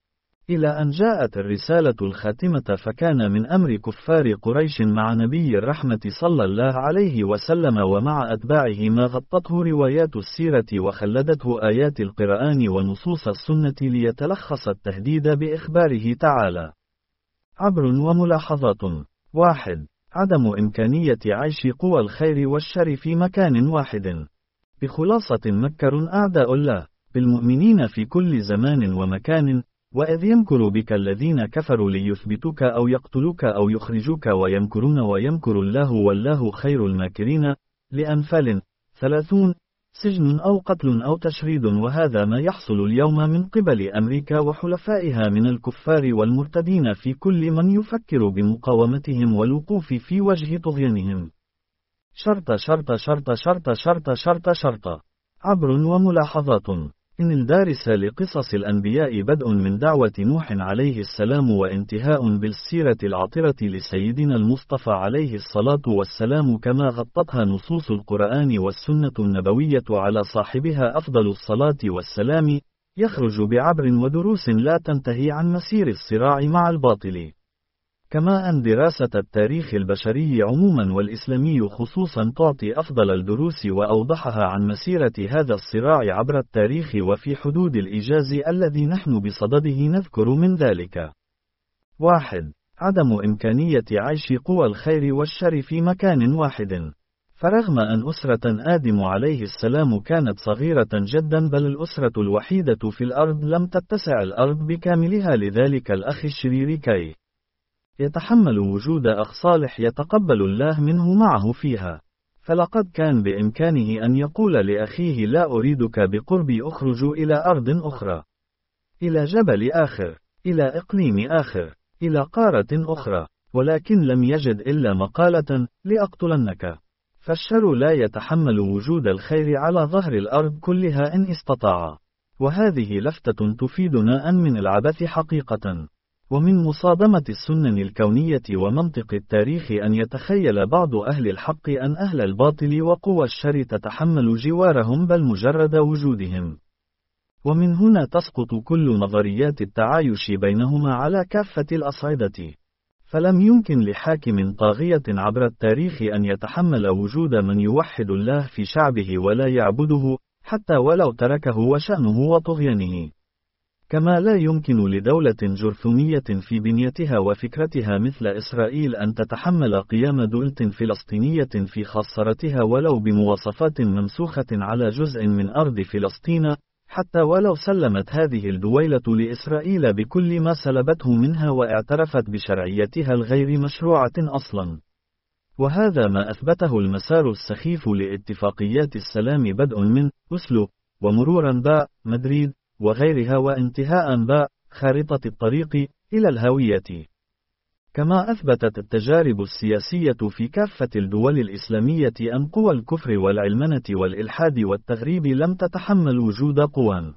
إلى أن جاءت الرسالة الخاتمة، فكان من أمر كفار قريش مع نبي الرحمة صلى الله عليه وسلم ومع أتباعه ما غطته روايات السيرة وخلدته آيات القرآن ونصوص السنة ليتلخص التهديد بإخباره تعالى. عبر وملاحظات. واحد. عدم إمكانية عيش قوى الخير والشر في مكان واحد. بخلاصة، مكر أعداء الله بالمؤمنين في كل زمان ومكان، وإذ يمكر بك الذين كفروا ليثبتوك أو يقتلوك أو يخرجوك ويمكرون ويمكر الله والله خير الماكرين. لأنفال ثلاثون. سجن أو قتل أو تشريد، وهذا ما يحصل اليوم من قبل أمريكا وحلفائها من الكفار والمرتدين في كل من يفكر بمقاومتهم والوقوف في وجه طغيانهم. شرط شرط شرط شرط شرط شرط شرط. عبر وملاحظات. إن الدارس لقصص الأنبياء بدء من دعوة نوح عليه السلام وانتهاء بالسيرة العطرة لسيدنا المصطفى عليه الصلاة والسلام، كما غطتها نصوص القرآن والسنة النبوية على صاحبها أفضل الصلاة والسلام، يخرج بعبر ودروس لا تنتهي عن مسير الصراع مع الباطل. كما أن دراسة التاريخ البشري عموما والإسلامي خصوصا تعطي أفضل الدروس وأوضحها عن مسيرة هذا الصراع عبر التاريخ وفي حدود الإيجاز الذي نحن بصدده نذكر من ذلك. واحد. عدم إمكانية عيش قوى الخير والشر في مكان واحد. فرغم أن أسرة آدم عليه السلام كانت صغيرة جدا، بل الأسرة الوحيدة في الأرض، لم تتسع الأرض بكاملها لذلك الأخ الشرير كي يتحمل وجود أخ صالح يتقبل الله منه معه فيها. فلقد كان بإمكانه أن يقول لأخيه: لا أريدك بقربي، أخرج إلى أرض أخرى، إلى جبل آخر، إلى إقليم آخر، إلى قارة أخرى، ولكن لم يجد إلا مقالة: لأقتلنك. فالشر لا يتحمل وجود الخير على ظهر الأرض كلها إن استطاع. وهذه لفتة تفيدنا أن من العبث حقيقة ومن مصادمة السنن الكونية ومنطق التاريخ أن يتخيل بعض أهل الحق أن أهل الباطل وقوى الشر تتحمل جوارهم بل مجرد وجودهم. ومن هنا تسقط كل نظريات التعايش بينهما على كافة الأصعدة. فلم يمكن لحاكم طاغية عبر التاريخ أن يتحمل وجود من يوحد الله في شعبه ولا يعبده، حتى ولو تركه وشأنه وطغيانه. كما لا يمكن لدولة جرثومية في بنيتها وفكرتها مثل إسرائيل أن تتحمل قيام دولة فلسطينية في خاصرتها ولو بمواصفات ممسوخة على جزء من أرض فلسطين، حتى ولو سلمت هذه الدولة لإسرائيل بكل ما سلبته منها واعترفت بشرعيتها الغير مشروعة أصلا. وهذا ما أثبته المسار السخيف لاتفاقيات السلام، بدء من أوسلو ومرورا باء مدريد وغيرها، وانتهاء باء خارطة الطريق إلى الهوية. كما أثبتت التجارب السياسية في كافة الدول الإسلامية أن قوى الكفر والعلمنة والإلحاد والتغريب لم تتحمل وجود قوى.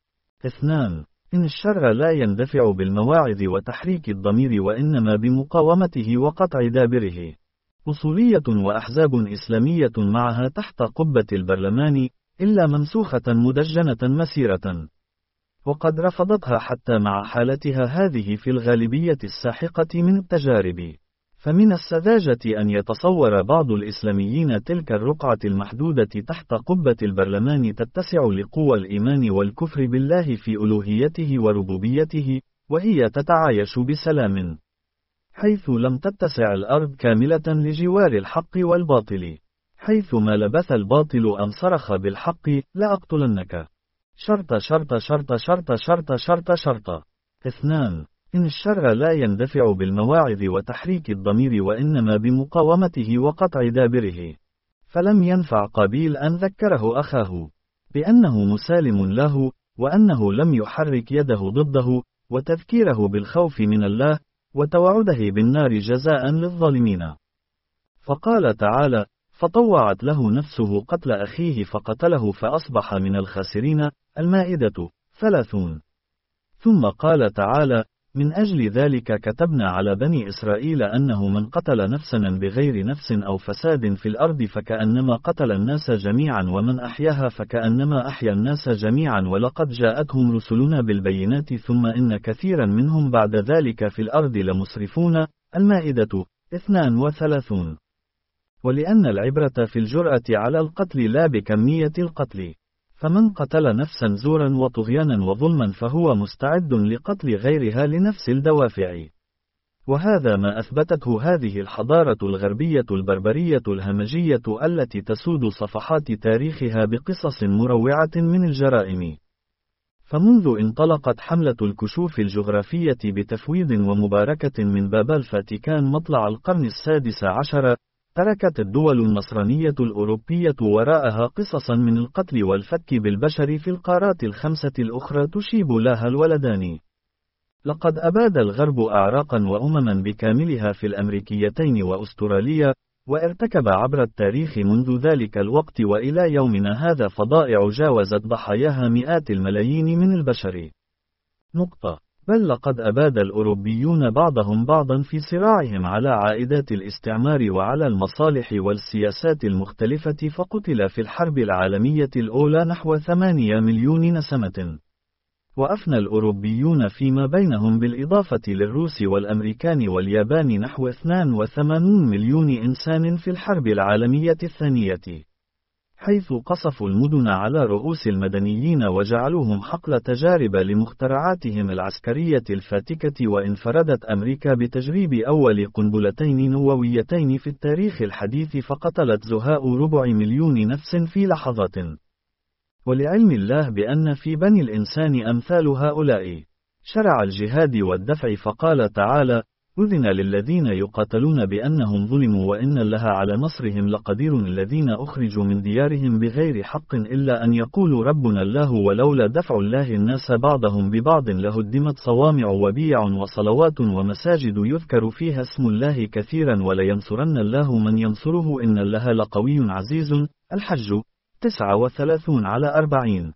اثنان. إن الشر لا يندفع بالمواعظ وتحريك الضمير، وإنما بمقاومته وقطع دابره. أصولية وأحزاب إسلامية معها تحت قبة البرلمان، إلا ممسوخة مدجنة مسيرة، وقد رفضتها حتى مع حالتها هذه في الغالبية الساحقة من التجارب. فمن السذاجة أن يتصور بعض الإسلاميين تلك الرقعة المحدودة تحت قبة البرلمان تتسع لقوى الإيمان والكفر بالله في ألوهيته وربوبيته، وهي تتعايش بسلام، حيث لم تتسع الأرض كاملة لجوار الحق والباطل، حيث ما لبث الباطل أن صرخ بالحق: لا أقتلنك. شرط شرط شرط شرط شرط شرط شرط. اثنان. إن الشر لا يندفع بالمواعظ وتحريك الضمير، وإنما بمقاومته وقطع دابره. فلم ينفع قابيل أن ذكره أخاه بأنه مسالم له، وأنه لم يحرك يده ضده، وتذكيره بالخوف من الله، وتوعده بالنار جزاء للظالمين. فقال تعالى: فطوعت له نفسه قتل أخيه فقتله فأصبح من الخاسرين. المائدة ثلاثون. ثم قال تعالى: من أجل ذلك كتبنا على بني إسرائيل أنه من قتل نفسا بغير نفس أو فساد في الأرض فكأنما قتل الناس جميعا ومن أحياها فكأنما أحيا الناس جميعا ولقد جاءتهم رسلنا بالبينات ثم إن كثيرا منهم بعد ذلك في الأرض لمسرفون. المائدة اثنان وثلاثون. ولأن العبرة في الجرأة على القتل لا بكمية القتل، فمن قتل نفسا زورا وطغيانا وظلما فهو مستعد لقتل غيرها لنفس الدوافع. وهذا ما أثبتته هذه الحضارة الغربية البربرية الهمجية التي تسود صفحات تاريخها بقصص مروعة من الجرائم. فمنذ انطلقت حملة الكشوف الجغرافية بتفويض ومباركة من باب الفاتيكان مطلع القرن السادس عشر، تركت الدول النصرانية الأوروبية وراءها قصصا من القتل والفتك بالبشر في القارات الخمسة الأخرى تشيب لها الولدان. لقد أباد الغرب أعراقا وأمما بكاملها في الأمريكيتين وأستراليا، وارتكب عبر التاريخ منذ ذلك الوقت وإلى يومنا هذا فضائع جاوزت ضحاياها مئات الملايين من البشر. نقطة. بل لقد أباد الأوروبيون بعضهم بعضا في صراعهم على عائدات الاستعمار وعلى المصالح والسياسات المختلفة، فقتل في الحرب العالمية الأولى نحو ثمانية مليون نسمة. وأفنى الأوروبيون فيما بينهم بالإضافة للروس والأمريكان واليابان نحو اثنين وثمانين مليون إنسان في الحرب العالمية الثانية، حيث قصفوا المدن على رؤوس المدنيين وجعلوهم حقل تجارب لمخترعاتهم العسكرية الفاتكة. وانفردت أمريكا بتجريب أول قنبلتين نوويتين في التاريخ الحديث فقتلت زهاء ربع مليون نفس في لحظات. ولعلم الله بأن في بني الإنسان أمثال هؤلاء. شرع الجهاد والدفع فقال تعالى: أذن للذين يقاتلون بأنهم ظلموا وإن الله على نصرهم لقدير. الذين أخرجوا من ديارهم بغير حق إلا أن يقولوا ربنا الله ولولا دفع الله الناس بعضهم ببعض لهدمت صوامع وبيع وصلوات ومساجد يذكر فيها اسم الله كثيرا ولينصرن الله من ينصره إن الله لقوي عزيز. الحج تسعة وثلاثون على أربعين.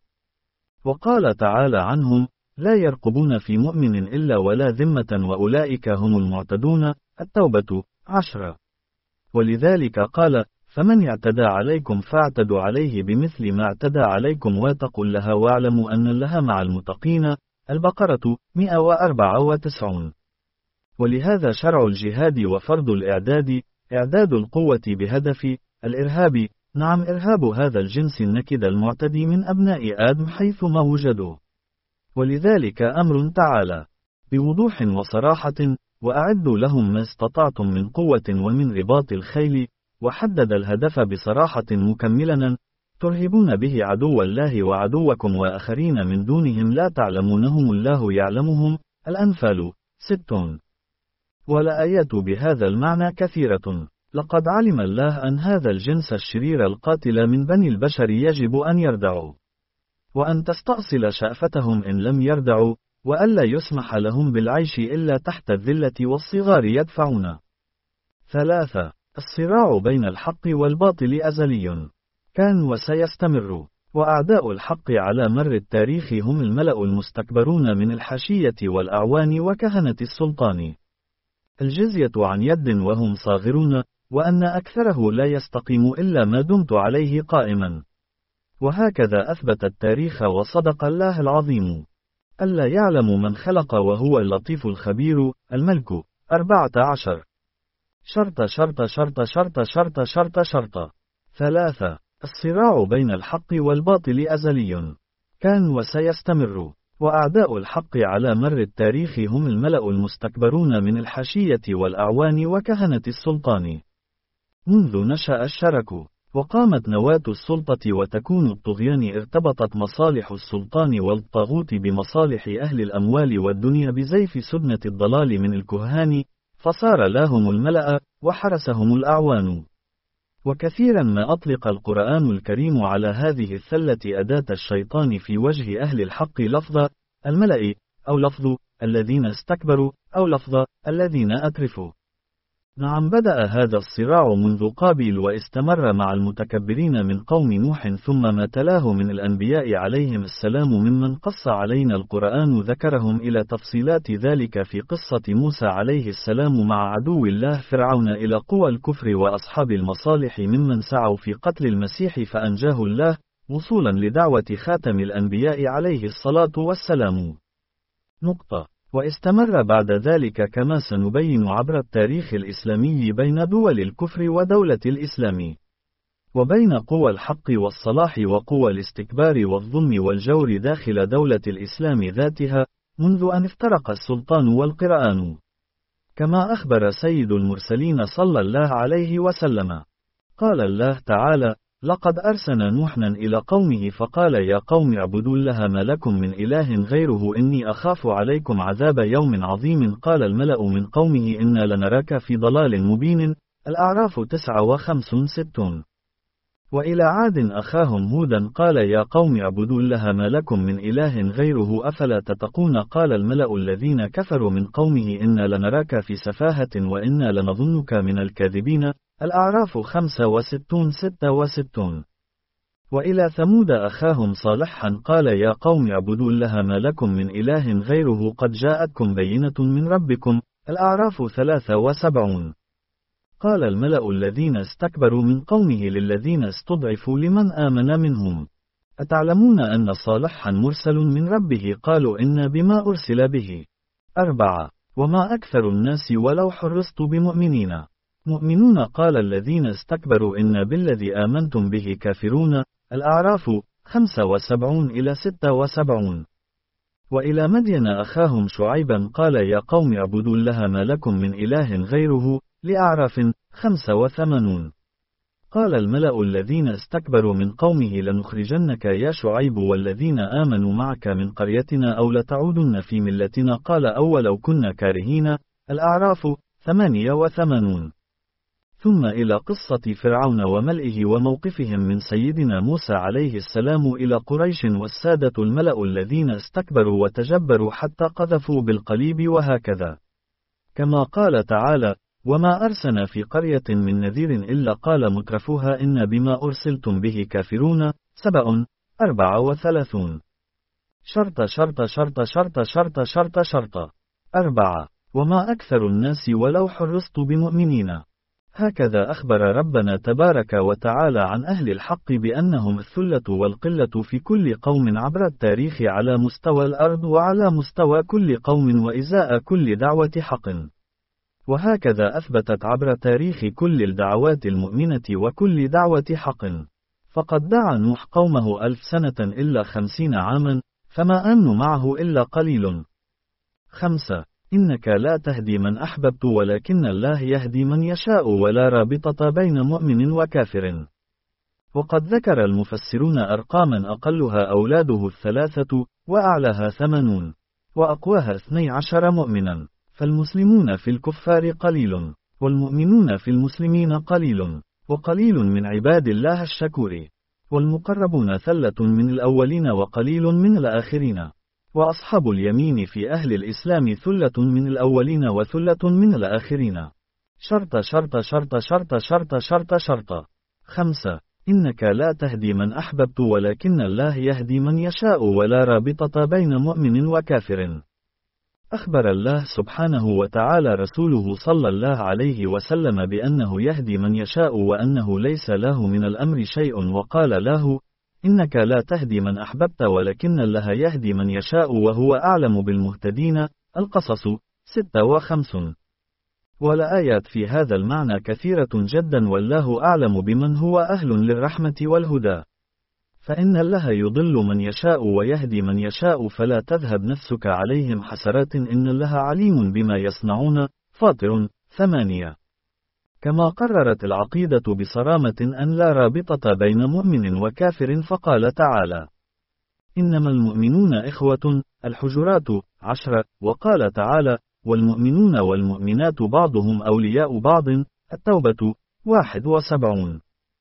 وقال تعالى عنهم: لا يرقبون في مؤمن إلا ولا ذمة وأولئك هم المعتدون. التوبة عشرة. ولذلك قال: فمن اعتدى عليكم فاعتدوا عليه بمثل ما اعتدى عليكم واتقوا الله واعلموا أن الله مع المتقين. البقرة مئة وأربعة وتسعون. ولهذا شرع الجهاد وفرض الإعداد، إعداد القوة بهدف الإرهاب، نعم إرهاب هذا الجنس النكد المعتدي من أبناء آدم حيثما وجدوا. ولذلك أمر تعالى بوضوح وصراحة: وأعدوا لهم ما استطعتم من قوة ومن رباط الخيل. وحدد الهدف بصراحة مكملا: ترهبون به عدو الله وعدوكم وآخرين من دونهم لا تعلمونهم الله يعلمهم. الأنفال ستون. والآيات بهذا المعنى كثيرة. لقد علم الله أن هذا الجنس الشرير القاتل من بني البشر يجب أن يردعوا، وأن تستأصل شأفتهم إن لم يردعوا، وألا يسمح لهم بالعيش إلا تحت الذلة والصغار يدفعون. ثلاثة. الصراع بين الحق والباطل أزلي، كان وسيستمر، وأعداء الحق على مر التاريخ هم الملأ المستكبرون من الحاشية والأعوان وكهنة السلطان. الجزية عن يد وهم صاغرون، وأن أكثره لا يستقيم إلا ما دمت عليه قائما. وهكذا أثبت التاريخ وصدق الله العظيم. ألا يعلم من خلق وهو اللطيف الخبير. الملك أربعة عشر. شرط شرط شرط شرط شرط شرط شرط. ثلاثة. الصراع بين الحق والباطل أزلي، كان وسيستمر، وأعداء الحق على مر التاريخ هم الملأ المستكبرون من الحاشية والأعوان وكهنة السلطان. منذ نشأ الشرك وقامت نواة السلطة وتكون الطغيان ارتبطت مصالح السلطان والطاغوت بمصالح أهل الأموال والدنيا بزيف سدنة الضلال من الكهان، فصار لهم الملأ وحرسهم الأعوان. وكثيرا ما أطلق القرآن الكريم على هذه الثلة أداة الشيطان في وجه أهل الحق لفظ الملأ، أو لفظ الذين استكبروا، أو لفظ الذين أترفوا. نعم، بدأ هذا الصراع منذ قابيل واستمر مع المتكبرين من قوم نوح، ثم ما تلاه من الأنبياء عليهم السلام ممن قص علينا القرآن ذكرهم إلى تفصيلات ذلك في قصة موسى عليه السلام مع عدو الله فرعون، إلى قوى الكفر وأصحاب المصالح ممن سعوا في قتل المسيح فأنجاه الله، وصولا لدعوة خاتم الأنبياء عليه الصلاة والسلام. نقطة. واستمر بعد ذلك كما سنبين عبر التاريخ الإسلامي بين دول الكفر ودولة الإسلام، وبين قوى الحق والصلاح وقوى الاستكبار والظلم والجور داخل دولة الإسلام ذاتها، منذ أن افترق السلطان والقرآن. كما أخبر سيد المرسلين صلى الله عليه وسلم، قال الله تعالى: لقد أرسلنا نوحا إلى قومه فقال يا قوم اعبدوا الله ما لكم من إله غيره إني أخاف عليكم عذاب يوم عظيم. قال الملأ من قومه إنا لنراك في ضلال مبين. الأعراف تسعة وخمسون ستون. وإلى عاد أخاهم هودا قال يا قوم اعبدوا الله ما لكم من إله غيره أفلا تتقون. قال الملأ الذين كفروا من قومه إنا لنراك في سفاهة وإنا لنظنك من الكاذبين. الأعراف خمسة وستون ستة وستون. وإلى ثمود أخاهم صالحا قال يا قوم اعبدوا الله ما لكم من إله غيره قد جاءتكم بينة من ربكم. الأعراف ثلاثة وسبعون. قال الملأ الذين استكبروا من قومه للذين استضعفوا لمن آمن منهم: أتعلمون أن صالحا مرسل من ربه؟ قالوا إنا بما أرسل به. أربعة. وما أكثر الناس ولو حرصت بمؤمنين. مؤمنون قال الذين استكبروا إنا بالذي آمنتم به كافرون. الأعراف خمسة وسبعون إلى ستة وسبعون. وإلى مدين أخاهم شعيبا قال يا قوم اعبدوا الله ما لكم من إله غيره. لأعراف خمسة وثمانون. قال الملأ الذين استكبروا من قومه لنخرجنك يا شعيب والذين آمنوا معك من قريتنا أو لتعودن في ملتنا. قال أولو كنا كارهين. الأعراف ثمانية وثمانون. ثم إلى قصة فرعون وملئه وموقفهم من سيدنا موسى عليه السلام إلى قريش والسادة الملأ الذين استكبروا وتجبروا حتى قذفوا بالقليب، وهكذا. كما قال تعالى: وما أرسلنا في قرية من نذير إلا قال مترفوها إن بما أرسلتم به كافرون. سبأ أربعة وثلاثون. شرط شرط شرط شرط شرط شرط شرط. أربعة. وما أكثر الناس ولو حرصت بمؤمنين. هكذا أخبر ربنا تبارك وتعالى عن أهل الحق بأنهم الثلة والقلة في كل قوم عبر التاريخ على مستوى الأرض وعلى مستوى كل قوم وإزاء كل دعوة حق. وهكذا أثبتت عبر تاريخ كل الدعوات المؤمنة وكل دعوة حق. فقد دعا نوح قومه ألف سنة إلا خمسين عاما، فما آمنوا معه إلا قليل. خمسة. إنك لا تهدي من أحببت ولكن الله يهدي من يشاء ولا رابطة بين مؤمن وكافر. وقد ذكر المفسرون أرقاما أقلها أولاده الثلاثة، وأعلاها ثمانون، وأقواها اثني عشر مؤمنا. فالمسلمون في الكفار قليل، والمؤمنون في المسلمين قليل، وقليل من عباد الله الشكور. والمقربون ثلة من الأولين وقليل من الآخرين. وأصحاب اليمين في أهل الإسلام ثلة من الأولين وثلة من الآخرين. شرط شرط شرط شرط شرط شرط شرط. خمسة. إنك لا تهدي من أحببت ولكن الله يهدي من يشاء ولا رابطة بين مؤمن وكافر. أخبر الله سبحانه وتعالى رسوله صلى الله عليه وسلم بأنه يهدي من يشاء وأنه ليس له من الأمر شيء، وقال له: إنك لا تهدي من أحببت ولكن الله يهدي من يشاء وهو أعلم بالمهتدين. القصص ستة وخمسون. والآيات في هذا المعنى كثيرة جدا، والله أعلم بمن هو أهل للرحمة والهدى. فإن الله يضل من يشاء ويهدي من يشاء، فلا تذهب نفسك عليهم حسرات إن الله عليم بما يصنعون. فاطر ثمانية. كما قررت العقيدة بصرامة أن لا رابطة بين مؤمن وكافر، فقال تعالى: إنما المؤمنون إخوة. الحجرات عشرة. وقال تعالى: والمؤمنون والمؤمنات بعضهم أولياء بعض. التوبة واحد وسبعون.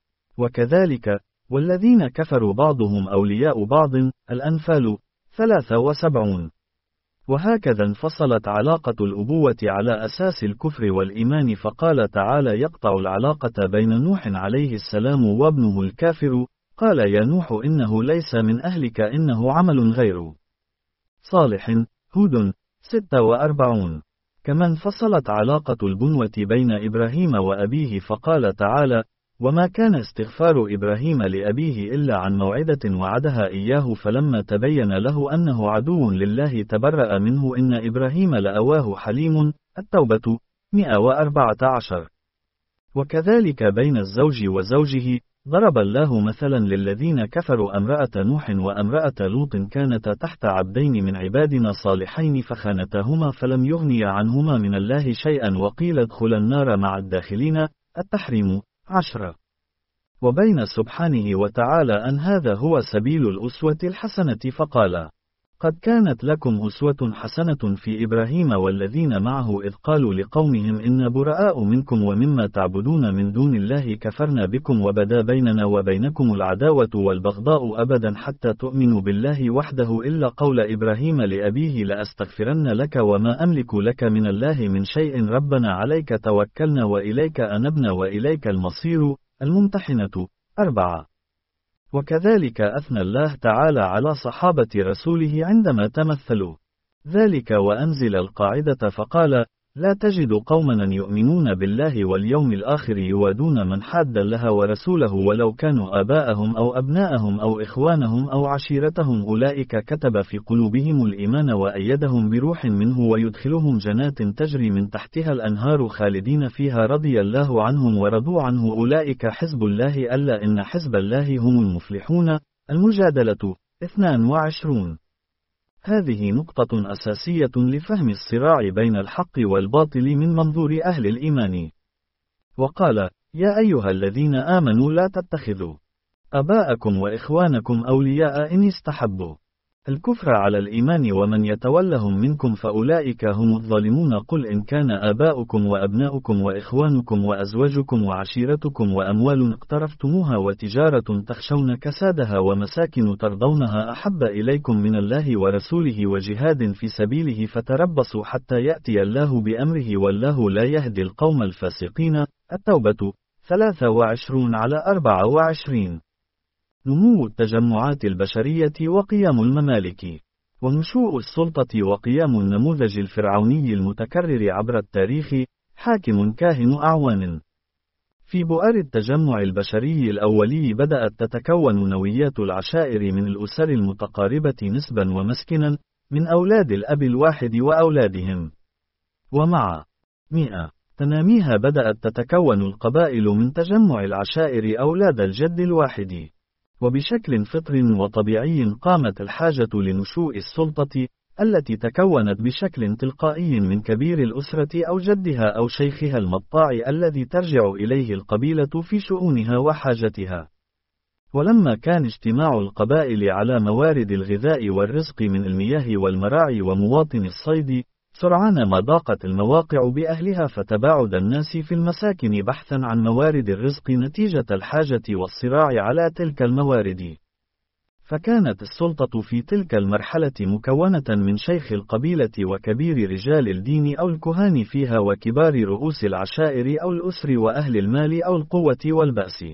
وكذلك: والذين كفروا بعضهم أولياء بعض. الأنفال ثلاثة وسبعون. وهكذا انفصلت علاقة الأبوة على أساس الكفر والإيمان، فقال تعالى: يقطع العلاقة بين نوح عليه السلام وابنه الكافر. قال: يا نوح إنه ليس من أهلك إنه عمل غير صالح. هود ستة وأربعين. كما انفصلت علاقة البنوة بين إبراهيم وأبيه، فقال تعالى: وما كان استغفار إبراهيم لأبيه إلا عن موعدة وعدها إياه فلما تبين له أنه عدو لله تبرأ منه إن إبراهيم لأواه حليم. التوبة مئة وأربعة عشر. وكذلك بين الزوج وزوجه، ضرب الله مثلا للذين كفروا امرأة نوح وامرأة لوط كانتا تحت عبدين من عبادنا صالحين فخانتاهما فلم يغنيا عنهما من الله شيئا وقيل ادخلا النار مع الداخلين. التحريم عشرة. وبين سبحانه وتعالى أن هذا هو سبيل الأسوة الحسنة، فقال: قد كانت لكم أسوة حسنة في إبراهيم والذين معه إذ قالوا لقومهم إنا براء منكم ومما تعبدون من دون الله كفرنا بكم وبدا بيننا وبينكم العداوة والبغضاء أبدا حتى تؤمنوا بالله وحده إلا قول إبراهيم لأبيه لأستغفرن لك وما أملك لك من الله من شيء ربنا عليك توكلنا وإليك أنبنا وإليك المصير. الممتحنة أربعة. وكذلك أثنى الله تعالى على صحابة رسوله عندما تمثلوا ذلك وأنزل القاعدة فقال: لا تجد قوما يؤمنون بالله واليوم الآخر يوادون من حاد الله ورسوله ولو كانوا آباءهم أو أبناءهم أو إخوانهم أو عشيرتهم أولئك كتب في قلوبهم الإيمان وأيدهم بروح منه ويدخلهم جنات تجري من تحتها الأنهار خالدين فيها رضي الله عنهم ورضوا عنه أولئك حزب الله ألا إن حزب الله هم المفلحون. المجادلة اثنان وعشرون. هذه نقطة أساسية لفهم الصراع بين الحق والباطل من منظور أهل الإيمان. وقال: يا أيها الذين آمنوا لا تتخذوا آباءكم وإخوانكم أولياء إن استحبوا الكفر على الإيمان ومن يتولهم منكم فأولئك هم الظالمون. قل إن كان آباؤكم وأبناؤكم وإخوانكم وأزواجكم وعشيرتكم وأموال اقترفتموها وتجارة تخشون كسادها ومساكن ترضونها أحب إليكم من الله ورسوله وجهاد في سبيله فتربصوا حتى يأتي الله بأمره والله لا يهدي القوم الفاسقين. التوبة ثلاثة وعشرون على أربعة وعشرين. نمو التجمعات البشرية وقيام الممالك، ونشوء السلطة وقيام النموذج الفرعوني المتكرر عبر التاريخ، حاكم كاهن أعوان. في بؤر التجمع البشري الأولي بدأت تتكون نويات العشائر من الأسر المتقاربة نسبا ومسكنا، من أولاد الأب الواحد وأولادهم. ومع مئة تناميها بدأت تتكون القبائل من تجمع العشائر أولاد الجد الواحد. وبشكل فطري وطبيعي قامت الحاجة لنشوء السلطة، التي تكونت بشكل تلقائي من كبير الأسرة أو جدها أو شيخها المطاع الذي ترجع إليه القبيلة في شؤونها وحاجتها. ولما كان اجتماع القبائل على موارد الغذاء والرزق من المياه والمراعي ومواطن الصيد، سرعان ما ضاقت المواقع بأهلها فتباعد الناس في المساكن بحثا عن موارد الرزق نتيجة الحاجة والصراع على تلك الموارد. فكانت السلطة في تلك المرحلة مكونة من شيخ القبيلة وكبير رجال الدين أو الكهان فيها وكبار رؤوس العشائر أو الأسر وأهل المال أو القوة والبأس.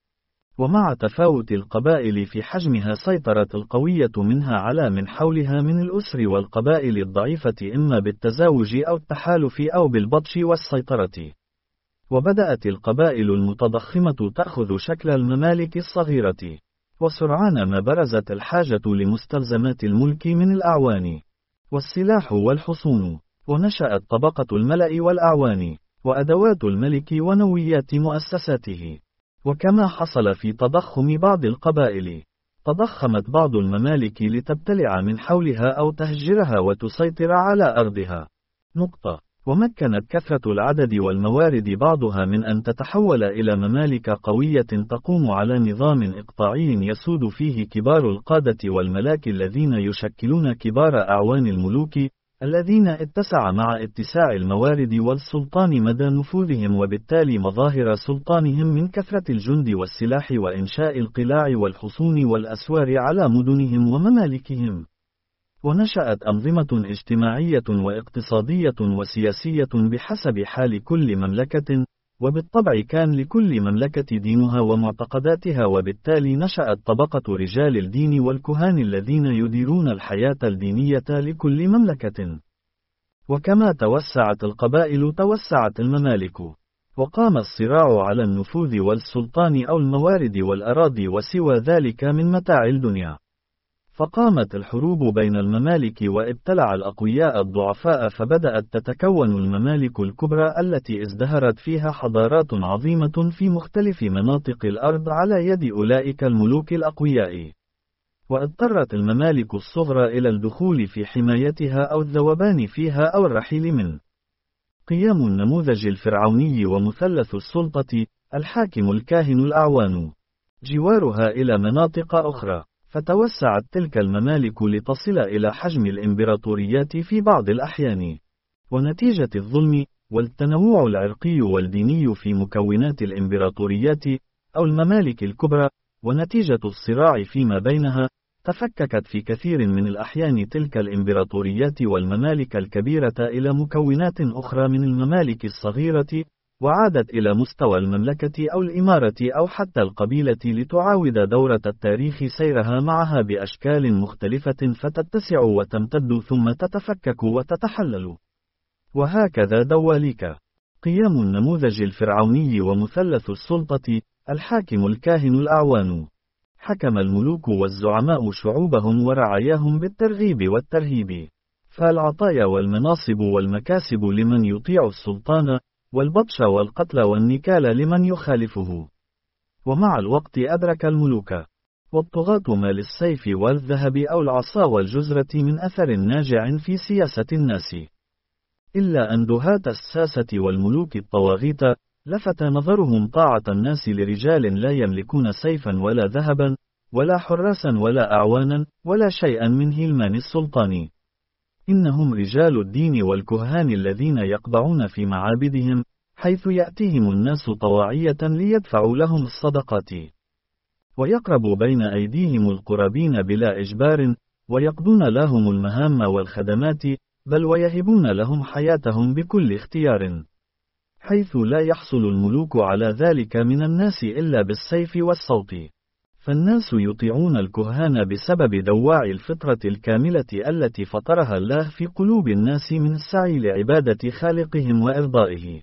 ومع تفاوت القبائل في حجمها سيطرت القوية منها على من حولها من الأسر والقبائل الضعيفة إما بالتزاوج أو التحالف أو بالبطش والسيطرة. وبدأت القبائل المتضخمة تأخذ شكل الممالك الصغيرة. وسرعان ما برزت الحاجة لمستلزمات الملك من الأعوان والسلاح والحصون، ونشأت طبقة الملأ والأعوان وأدوات الملك ونويات مؤسساته. وكما حصل في تضخم بعض القبائل، تضخمت بعض الممالك لتبتلع من حولها أو تهجرها وتسيطر على أرضها. نقطة. ومكنت كثرة العدد والموارد بعضها من أن تتحول إلى ممالك قوية تقوم على نظام إقطاعي يسود فيه كبار القادة والملاك الذين يشكلون كبار أعوان الملوك، الذين اتسع مع اتساع الموارد والسلطان مدى نفوذهم وبالتالي مظاهر سلطانهم من كثرة الجند والسلاح وإنشاء القلاع والحصون والأسوار على مدنهم وممالكهم. ونشأت أنظمة اجتماعية واقتصادية وسياسية بحسب حال كل مملكة، وبالطبع كان لكل مملكة دينها ومعتقداتها، وبالتالي نشأت طبقة رجال الدين والكهان الذين يديرون الحياة الدينية لكل مملكة. وكما توسعت القبائل توسعت الممالك، وقام الصراع على النفوذ والسلطان أو الموارد والأراضي وسوى ذلك من متاع الدنيا. فقامت الحروب بين الممالك وابتلع الأقوياء الضعفاء، فبدأت تتكون الممالك الكبرى التي ازدهرت فيها حضارات عظيمة في مختلف مناطق الأرض على يد أولئك الملوك الأقوياء. واضطرت الممالك الصغرى إلى الدخول في حمايتها أو الذوبان فيها أو الرحيل منه. قيام النموذج الفرعوني ومثلث السلطة، الحاكم الكاهن الأعوان، جوارها إلى مناطق أخرى، فتوسعت تلك الممالك لتصل إلى حجم الإمبراطوريات في بعض الأحيان. ونتيجة الظلم والتنوع العرقي والديني في مكونات الإمبراطوريات أو الممالك الكبرى، ونتيجة الصراع فيما بينها، تفككت في كثير من الأحيان تلك الإمبراطوريات والممالك الكبيرة إلى مكونات أخرى من الممالك الصغيرة، وعادت إلى مستوى المملكة أو الإمارة أو حتى القبيلة لتعاود دورة التاريخ سيرها معها بأشكال مختلفة، فتتسع وتمتد ثم تتفكك وتتحلل. وهكذا دواليك. قيام النموذج الفرعوني ومثلث السلطة، الحاكم الكاهن الأعوان. حكم الملوك والزعماء شعوبهم ورعاياهم بالترغيب والترهيب، فالعطايا والمناصب والمكاسب لمن يطيع السلطان، والبطش والقتل والنكال لمن يخالفه. ومع الوقت أدرك الملوك والطغاة ما للسيف والذهب أو العصا والجزرة من أثر ناجع في سياسة الناس، إلا أن دهاة الساسة والملوك الطواغيت لفت نظرهم طاعة الناس لرجال لا يملكون سيفا ولا ذهبا ولا حراسا ولا أعوانا ولا شيئا من هلمان السلطان. إنهم رجال الدين والكهان الذين يقبعون في معابدهم، حيث يأتيهم الناس طواعية ليدفعوا لهم الصدقات، ويقرب بين أيديهم القرابين بلا إجبار، ويقضون لهم المهام والخدمات، بل ويهبون لهم حياتهم بكل اختيار، حيث لا يحصل الملوك على ذلك من الناس إلا بالسيف والصوت. فالناس يطيعون الكهان بسبب دواع الفطرة الكاملة التي فطرها الله في قلوب الناس من السعي لعبادة خالقهم وإرضائه.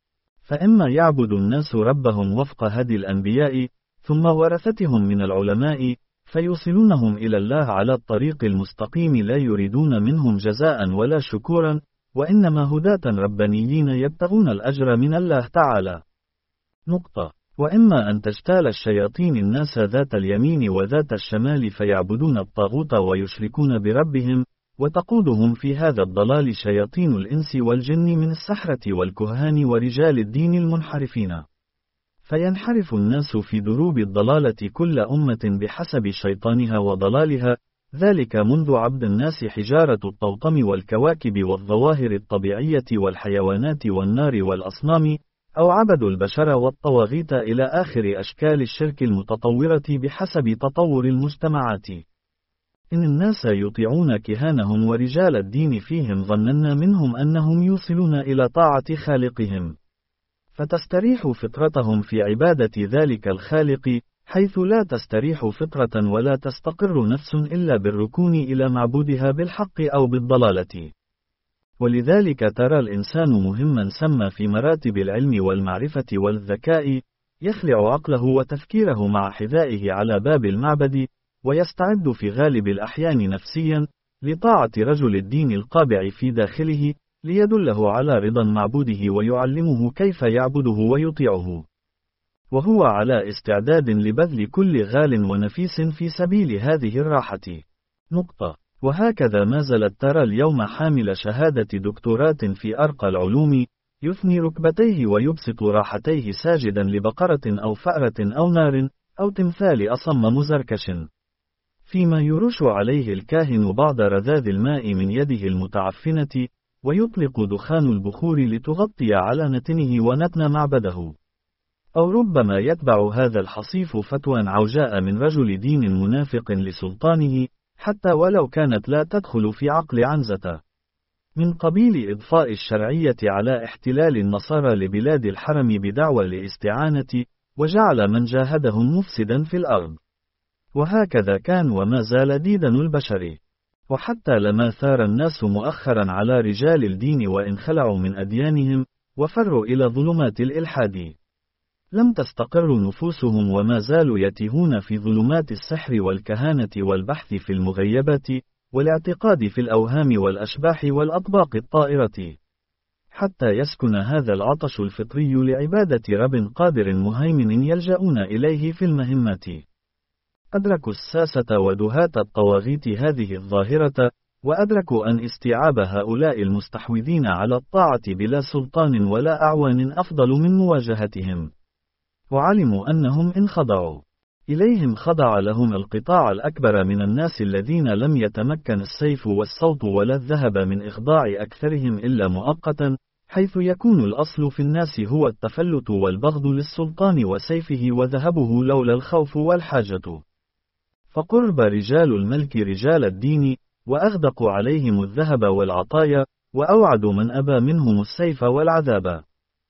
فإما يعبد الناس ربهم وفق هدي الأنبياء ثم ورثتهم من العلماء، فيوصلونهم إلى الله على الطريق المستقيم، لا يريدون منهم جزاء ولا شكورا، وإنما هداة ربانيين يبتغون الأجر من الله تعالى. نقطة. وإما أن تجتال الشياطين الناس ذات اليمين وذات الشمال، فيعبدون الطاغوت ويشركون بربهم، وتقودهم في هذا الضلال شياطين الإنس والجن من السحرة والكهان ورجال الدين المنحرفين. فينحرف الناس في دروب الضلالة كل أمة بحسب شيطانها وضلالها، ذلك منذ عبد الناس حجارة الطوطم والكواكب والظواهر الطبيعية والحيوانات والنار والأصنام، أو عبدوا البشر والطواغيت إلى آخر أشكال الشرك المتطورة بحسب تطور المجتمعات. إن الناس يطيعون كهانهم ورجال الدين فيهم ظننا منهم أنهم يوصلون إلى طاعة خالقهم، فتستريح فطرتهم في عبادة ذلك الخالق، حيث لا تستريح فطرة ولا تستقر نفس إلا بالركون إلى معبودها بالحق أو بالضلالة. ولذلك ترى الإنسان مهما سمى في مراتب العلم والمعرفة والذكاء، يخلع عقله وتفكيره مع حذائه على باب المعبد، ويستعد في غالب الأحيان نفسيا لطاعة رجل الدين القابع في داخله، ليدله على رضا معبوده ويعلمه كيف يعبده ويطيعه، وهو على استعداد لبذل كل غال ونفيس في سبيل هذه الراحة. نقطة. وهكذا ما زالت ترى اليوم حامل شهادة دكتورات في أرقى العلوم، يثني ركبتيه ويبسط راحتيه ساجدا لبقرة أو فأرة أو نار أو تمثال أصم مزركش، فيما يرش عليه الكاهن بعض رذاذ الماء من يده المتعفنة، ويطلق دخان البخور لتغطي على نتنه ونتن معبده. أو ربما يتبع هذا الحصيف فتوى عوجاء من رجل دين منافق لسلطانه، حتى ولو كانت لا تدخل في عقل عنزة. من قبيل إضفاء الشرعية على احتلال النصارى لبلاد الحرم بدعوى الاستعانة، وجعل من جاهدهم مفسدا في الأرض. وهكذا كان وما زال ديدن البشر. وحتى لما ثار الناس مؤخرا على رجال الدين وإن خلعوا من أديانهم، وفروا إلى ظلمات الإلحاد، لم تستقر نفوسهم وما زالوا يتيهون في ظلمات السحر والكهانة والبحث في المغيبات، والاعتقاد في الأوهام والأشباح والأطباق الطائرة، حتى يسكن هذا العطش الفطري لعبادة رب قادر مهيمن يلجؤون إليه في المهمات. أدركوا الساسة ودهاة الطواغيت هذه الظاهرة، وأدركوا أن استيعاب هؤلاء المستحوذين على الطاعة بلا سلطان ولا أعوان أفضل من مواجهتهم. وعلموا أنهم إن خضعوا إليهم خضع لهم القطاع الأكبر من الناس الذين لم يتمكن السيف والصوت ولا الذهب من إخضاع أكثرهم إلا مؤقتا، حيث يكون الأصل في الناس هو التفلت والبغض للسلطان وسيفه وذهبه لولا الخوف والحاجة. فقرب رجال الملك رجال الدين، وأغدقوا عليهم الذهب والعطايا، وأوعدوا من أبى منهم السيف والعذاب.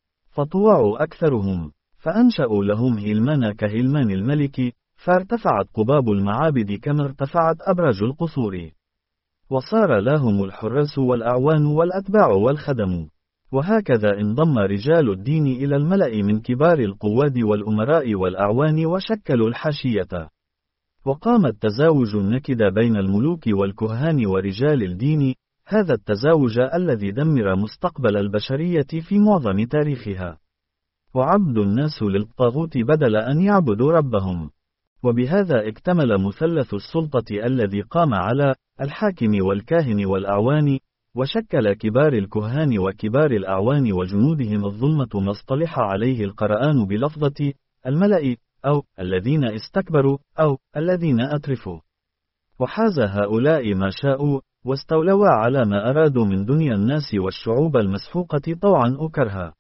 فطوعوا أكثرهم، فأنشأوا لهم هلمان كهلمان الملك، فارتفعت قباب المعابد كما ارتفعت أبراج القصور. وصار لهم الحراس والأعوان والأتباع والخدم. وهكذا انضم رجال الدين إلى الملأ من كبار القواد والأمراء والأعوان وشكلوا الحاشية. وقام التزاوج النكد بين الملوك والكهان ورجال الدين، هذا التزاوج الذي دمر مستقبل البشرية في معظم تاريخها. وعبد الناس للطاغوت بدل أن يعبدوا ربهم. وبهذا اكتمل مثلث السلطة الذي قام على الحاكم والكاهن والأعوان، وشكل كبار الكهان وكبار الأعوان وجنودهم الظلمة ما اصطلح عليه القرآن بلفظة الملأ، أو الذين استكبروا، أو الذين أترفوا. وحاز هؤلاء ما شاءوا، واستولوا على ما أرادوا من دنيا الناس والشعوب المسحوقة طوعا أكرها.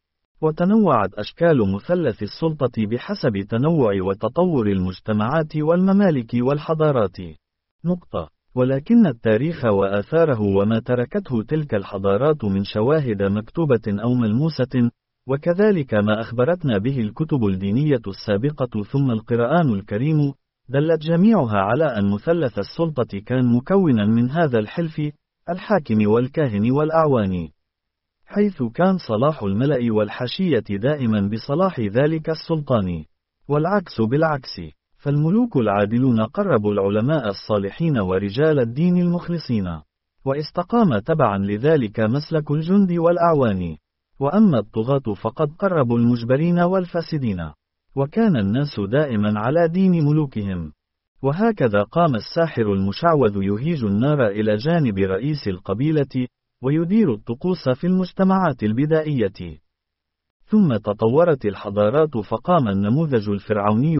وتنوعت أشكال مثلث السلطة بحسب تنوع وتطور المجتمعات والممالك والحضارات. نقطة. ولكن التاريخ وآثاره وما تركته تلك الحضارات من شواهد مكتوبة أو ملموسة، وكذلك ما أخبرتنا به الكتب الدينية السابقة ثم القرآن الكريم، دلت جميعها على أن مثلث السلطة كان مكونا من هذا الحلف، الحاكم والكاهن والأعوان، حيث كان صلاح الملأ والحاشية دائما بصلاح ذلك السلطان، والعكس بالعكس. فالملوك العادلون قربوا العلماء الصالحين ورجال الدين المخلصين، واستقام تبعا لذلك مسلك الجند والأعوان. وأما الطغاة فقد قربوا المجبرين والفاسدين، وكان الناس دائما على دين ملوكهم. وهكذا قام الساحر المشعوذ يهيج النار إلى جانب رئيس القبيلة، ويدير الطقوس في المجتمعات البدائية. ثم تطورت الحضارات فقام النموذج الفرعوني